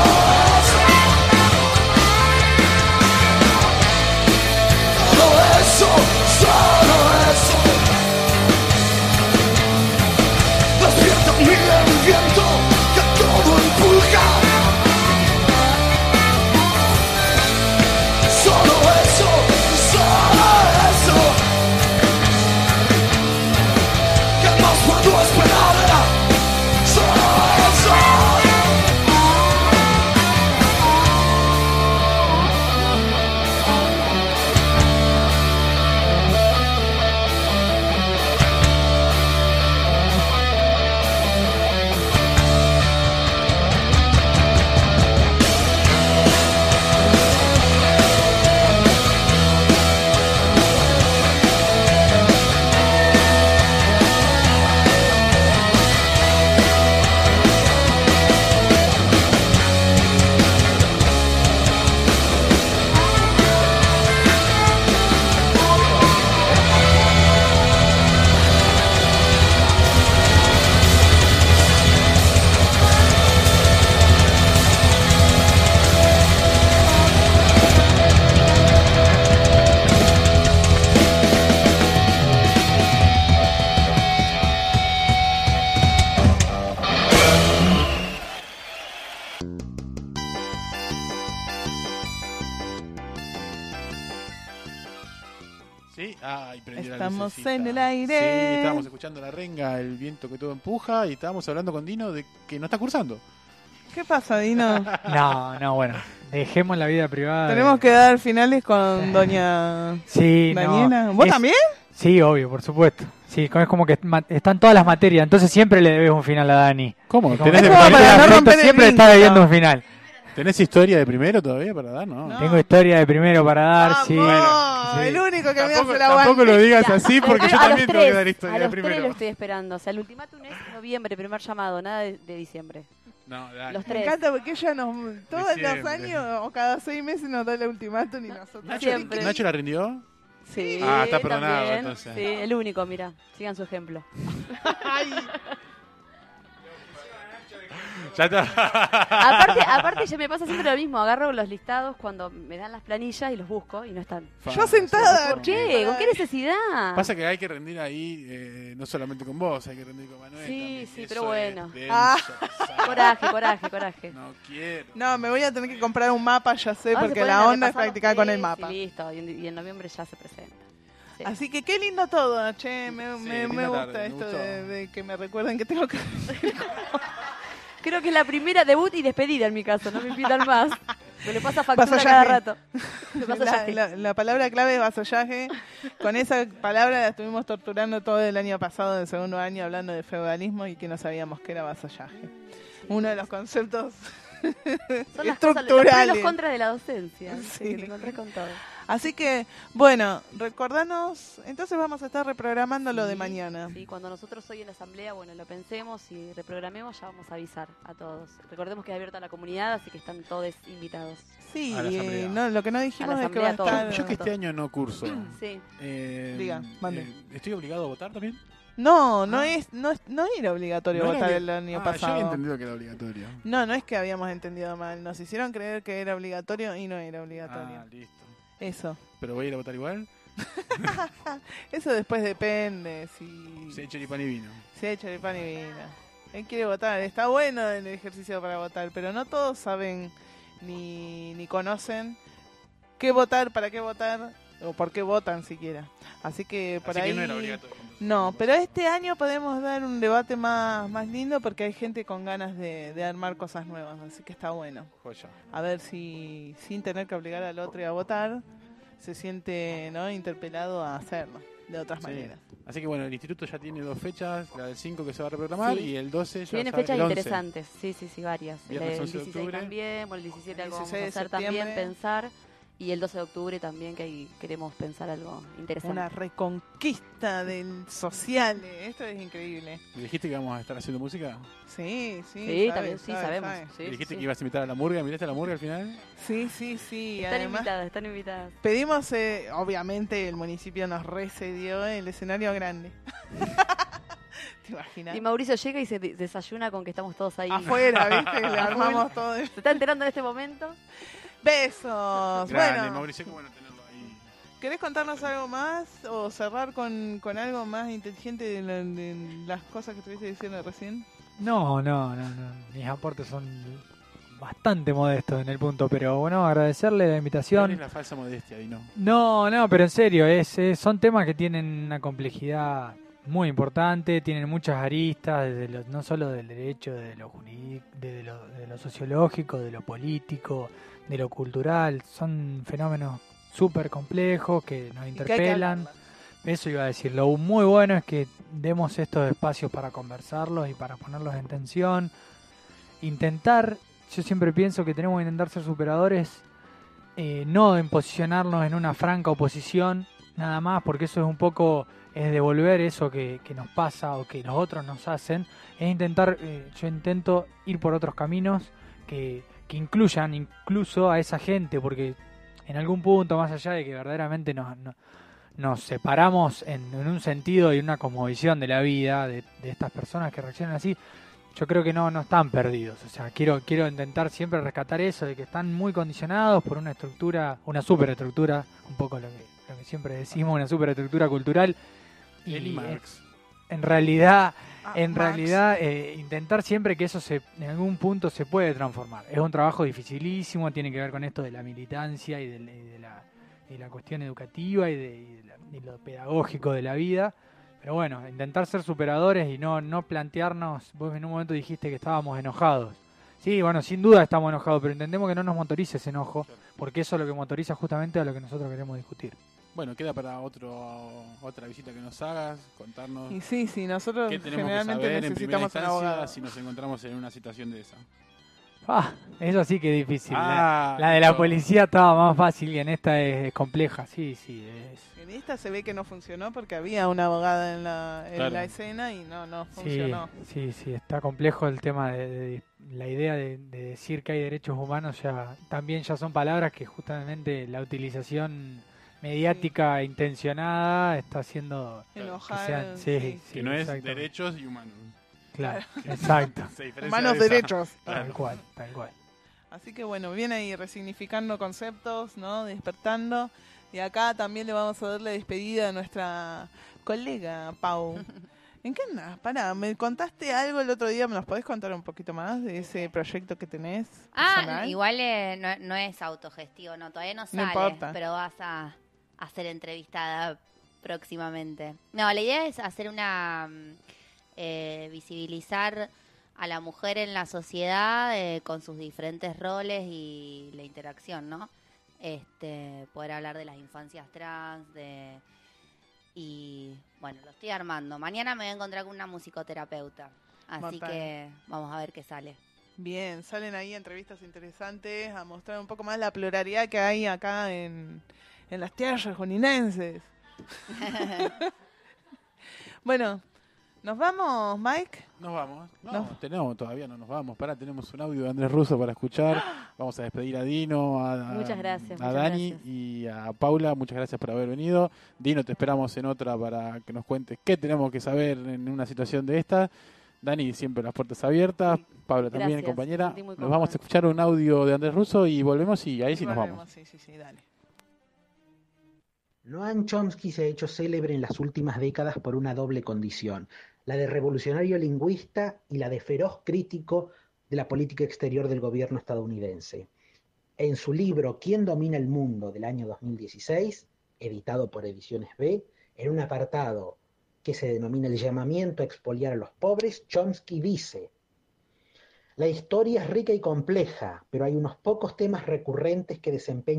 Ay, prendí la Estamos lucecita. en el aire. Sí, estábamos escuchando la renga, el viento que todo empuja, y estábamos hablando con Dino de que no está cursando. ¿Qué pasa, Dino? No, bueno, dejemos la vida privada. Tenemos que dar finales con doña Sí, Daniela. no. ¿Vos Es- también? Sí, obvio, por supuesto. Sí, es como que están todas las materias, entonces siempre le debes un final a Dani. ¿Cómo? Es ¿Tenés como de que primero? afecto no romper el siempre está vínculo. debiendo un final. ¿Tenés historia de primero todavía para dar? No. Tengo historia de primero para dar, sí. Vamos, Sí. el único que me Tampoco, hace el aguante. tampoco lo digas así porque yo a los también tengo que dar tres, historia a de los tres lo primero. estoy esperando. O sea, el ultimátum es noviembre, primer llamado, nada de diciembre. No, dale. Los Me tres. encanta porque ella todos los Diciembre. años o cada 6 meses nos da el ultimátum y nosotros. Siempre. ¿Nacho la rindió? Sí, Ah, está perdonado, también. entonces. Sí, el único, mira. Sigan su ejemplo. Ya está. Aparte ya me pasa siempre lo mismo. Agarro los listados cuando me dan las planillas y los busco y no están. Yo sentada. ¿Por qué? ¿Con qué necesidad? Pasa que hay que rendir ahí, no solamente con vos, hay que rendir con Manuel. Sí, también, sí, y pero eso bueno. es denso, Ah. Coraje. No quiero. No, me voy a tener que comprar un mapa, ya sé, Ahora se porque ponen la a onda es repasar practicar los con el tres mapa. Y listo, y en noviembre ya se presenta. Sí. Así que qué lindo todo, che, me linda gusta tarde, me esto gustó. de que me recuerden que tengo que... Creo que es la primera debut y despedida en mi caso, no me invitan más. Me le pasa factura Vasallaje. cada rato. Me pasa vasallaje. La palabra clave es vasallaje. Con esa palabra la estuvimos torturando todo el año pasado, del segundo año, hablando de feudalismo y que no sabíamos que era vasallaje. Uno de los conceptos Son las cosas, los pros y estructurales. los contras de la docencia. Sí. Sí, te encontré con todo. Así que, bueno, recordanos, entonces vamos a estar reprogramando lo de Sí, mañana. Sí, cuando nosotros hoy en la asamblea, bueno, lo pensemos y reprogramemos, ya vamos a avisar a todos. Recordemos que es abierta a la comunidad, así que están todos invitados. Sí, A la asamblea. no, lo que no dijimos A la es que va a asamblea estar... todos. Yo que este año no curso. Sí. Diga, mande. ¿Estoy obligado a votar también? No era obligatorio ¿No era votar obli- el año Yo pasado. había entendido que era obligatorio. No es que habíamos entendido mal. Nos hicieron creer que era obligatorio y no era obligatorio. Ah, listo. Eso. ¿Pero voy a ir a votar igual? Eso después depende. Si Se echa ni pan y vino. se echa el pan y vino. Él quiere votar. Está bueno el ejercicio para votar, pero no todos saben ni conocen qué votar, para qué votar o por qué votan siquiera. Así que por Así ahí... que no era obligatorio. No, pero este año podemos dar un debate más lindo porque hay gente con ganas de armar cosas nuevas, así que está bueno. Joya. A ver si sin tener que obligar al otro a votar, se siente interpelado a hacerlo de otras Sí. maneras. Así que bueno, el instituto ya tiene 2 fechas, la del 5 que se va a reprogramar Sí. y el 12 ya Vienen sabe- fechas el 11. interesantes, sí, varias. Viernes El 11 de 16 octubre. también, bueno, el 17 algo vamos a 16 de hacer también, septiembre. pensar. Y el 12 de octubre también, que ahí queremos pensar algo interesante. Una reconquista del social, esto es increíble. ¿Y dijiste que vamos a estar haciendo música? Sí, Sí, sabe, también, sí, sabe, sabemos. sabe. Sí, ¿Y dijiste sí. que ibas a invitar a la murga? ¿Miraste a la murga al final? Sí. Además, Están invitadas. pedimos, obviamente el municipio nos recedió el escenario grande. ¿Te imaginas? Y Mauricio llega y se desayuna con que estamos todos ahí. Afuera, ¿viste? Le armamos todo. ¿Se está enterando en este momento? Besos. Grande, Bueno, Mauricio, qué bueno tenerlo ahí. ¿querés contarnos algo más o cerrar con algo más inteligente de las cosas que estuviste diciendo recién? No. Mis aportes son bastante modestos en el punto, pero bueno, agradecerle la invitación. Es la falsa modestia, Dino. No, pero en serio, son temas que tienen una complejidad muy importante, tienen muchas aristas, no solo del derecho, de lo jurídico, de lo sociológico, de lo político, de lo cultural. Son fenómenos súper complejos que nos interpelan. Eso iba a decir. Lo muy bueno es que demos estos espacios para conversarlos y para ponerlos en tensión. Yo siempre pienso que tenemos que intentar ser superadores, no en posicionarnos en una franca oposición, nada más, porque eso es un poco, es devolver eso que nos pasa o que los otros nos hacen. Es intentar, yo intento ir por otros caminos que incluyan incluso a esa gente, porque en algún punto, más allá de que verdaderamente nos separamos en un sentido y una cosmovisión de la vida de estas personas que reaccionan así, yo creo que no están perdidos. O sea, quiero intentar siempre rescatar eso, de que están muy condicionados por una estructura, una superestructura, un poco lo que siempre decimos, una superestructura cultural. Eli Marx. En realidad, Marx. intentar siempre que eso en algún punto se puede transformar. Es un trabajo dificilísimo, tiene que ver con esto de la militancia y de la cuestión educativa y lo pedagógico de la vida. Pero bueno, intentar ser superadores y no plantearnos. Vos en un momento dijiste que estábamos enojados. Sí, bueno, sin duda estamos enojados, pero intentemos que no nos motorice ese enojo, porque eso es lo que motoriza justamente a lo que nosotros queremos discutir. Bueno, queda para otra visita que nos hagas, contarnos. Y sí, nosotros qué tenemos generalmente que saber necesitamos en un abogado. primera instancia si nos encontramos en una situación de esa. Eso sí que es difícil. Ah, la de la no. policía estaba más fácil y en esta es compleja. Sí, En esta se ve que no funcionó porque había una abogada en Claro. la escena y no funcionó. Sí, está complejo el tema de la idea de decir que hay derechos humanos. También son palabras que justamente la utilización mediática intencionada está haciendo Enojar, que no es exactamente. derechos y humanos. Claro, exacto. Se diferencia Humanos de esa. derechos. Tal cual. Así que bueno, viene ahí resignificando conceptos, ¿no? Despertando. Y acá también le vamos a dar la despedida a nuestra colega Pau. ¿En qué andas? Pará, me contaste algo el otro día, ¿me nos podés contar un poquito más de ese proyecto que tenés? personal? Igual no es autogestivo, no, todavía no sale, importa. pero vas a ser entrevistada próximamente. No, la idea es hacer visibilizar a la mujer en la sociedad con sus diferentes roles y la interacción, ¿no? Poder hablar de las infancias trans, y bueno, lo estoy armando. Mañana me voy a encontrar con una musicoterapeuta, así Mortal. que vamos a ver qué sale. Bien, salen ahí entrevistas interesantes a mostrar un poco más la pluralidad que hay acá en las tierras juninenses. Bueno, ¿nos vamos, Mike? Nos vamos. Todavía no nos vamos. Tenemos un audio de Andrés Russo para escuchar. Vamos a despedir a Dino, Muchas gracias, a muchas Dani gracias. y a Paula. Muchas gracias por haber venido. Dino, te esperamos en otra para que nos cuentes qué tenemos que saber en una situación de esta. Dani, siempre las puertas abiertas. Paula también, Gracias, compañera. me sentí muy Nos vamos a escuchar un audio de Andrés Russo y volvemos y ahí sí nos vamos. Sí, dale. Noam Chomsky se ha hecho célebre en las últimas décadas por una doble condición, la de revolucionario lingüista y la de feroz crítico de la política exterior del gobierno estadounidense. En su libro ¿Quién domina el mundo?, del año 2016, editado por Ediciones B, en un apartado que se denomina El llamamiento a expoliar a los pobres, Chomsky dice: la historia es rica y compleja, pero hay unos pocos temas recurrentes que desempeñan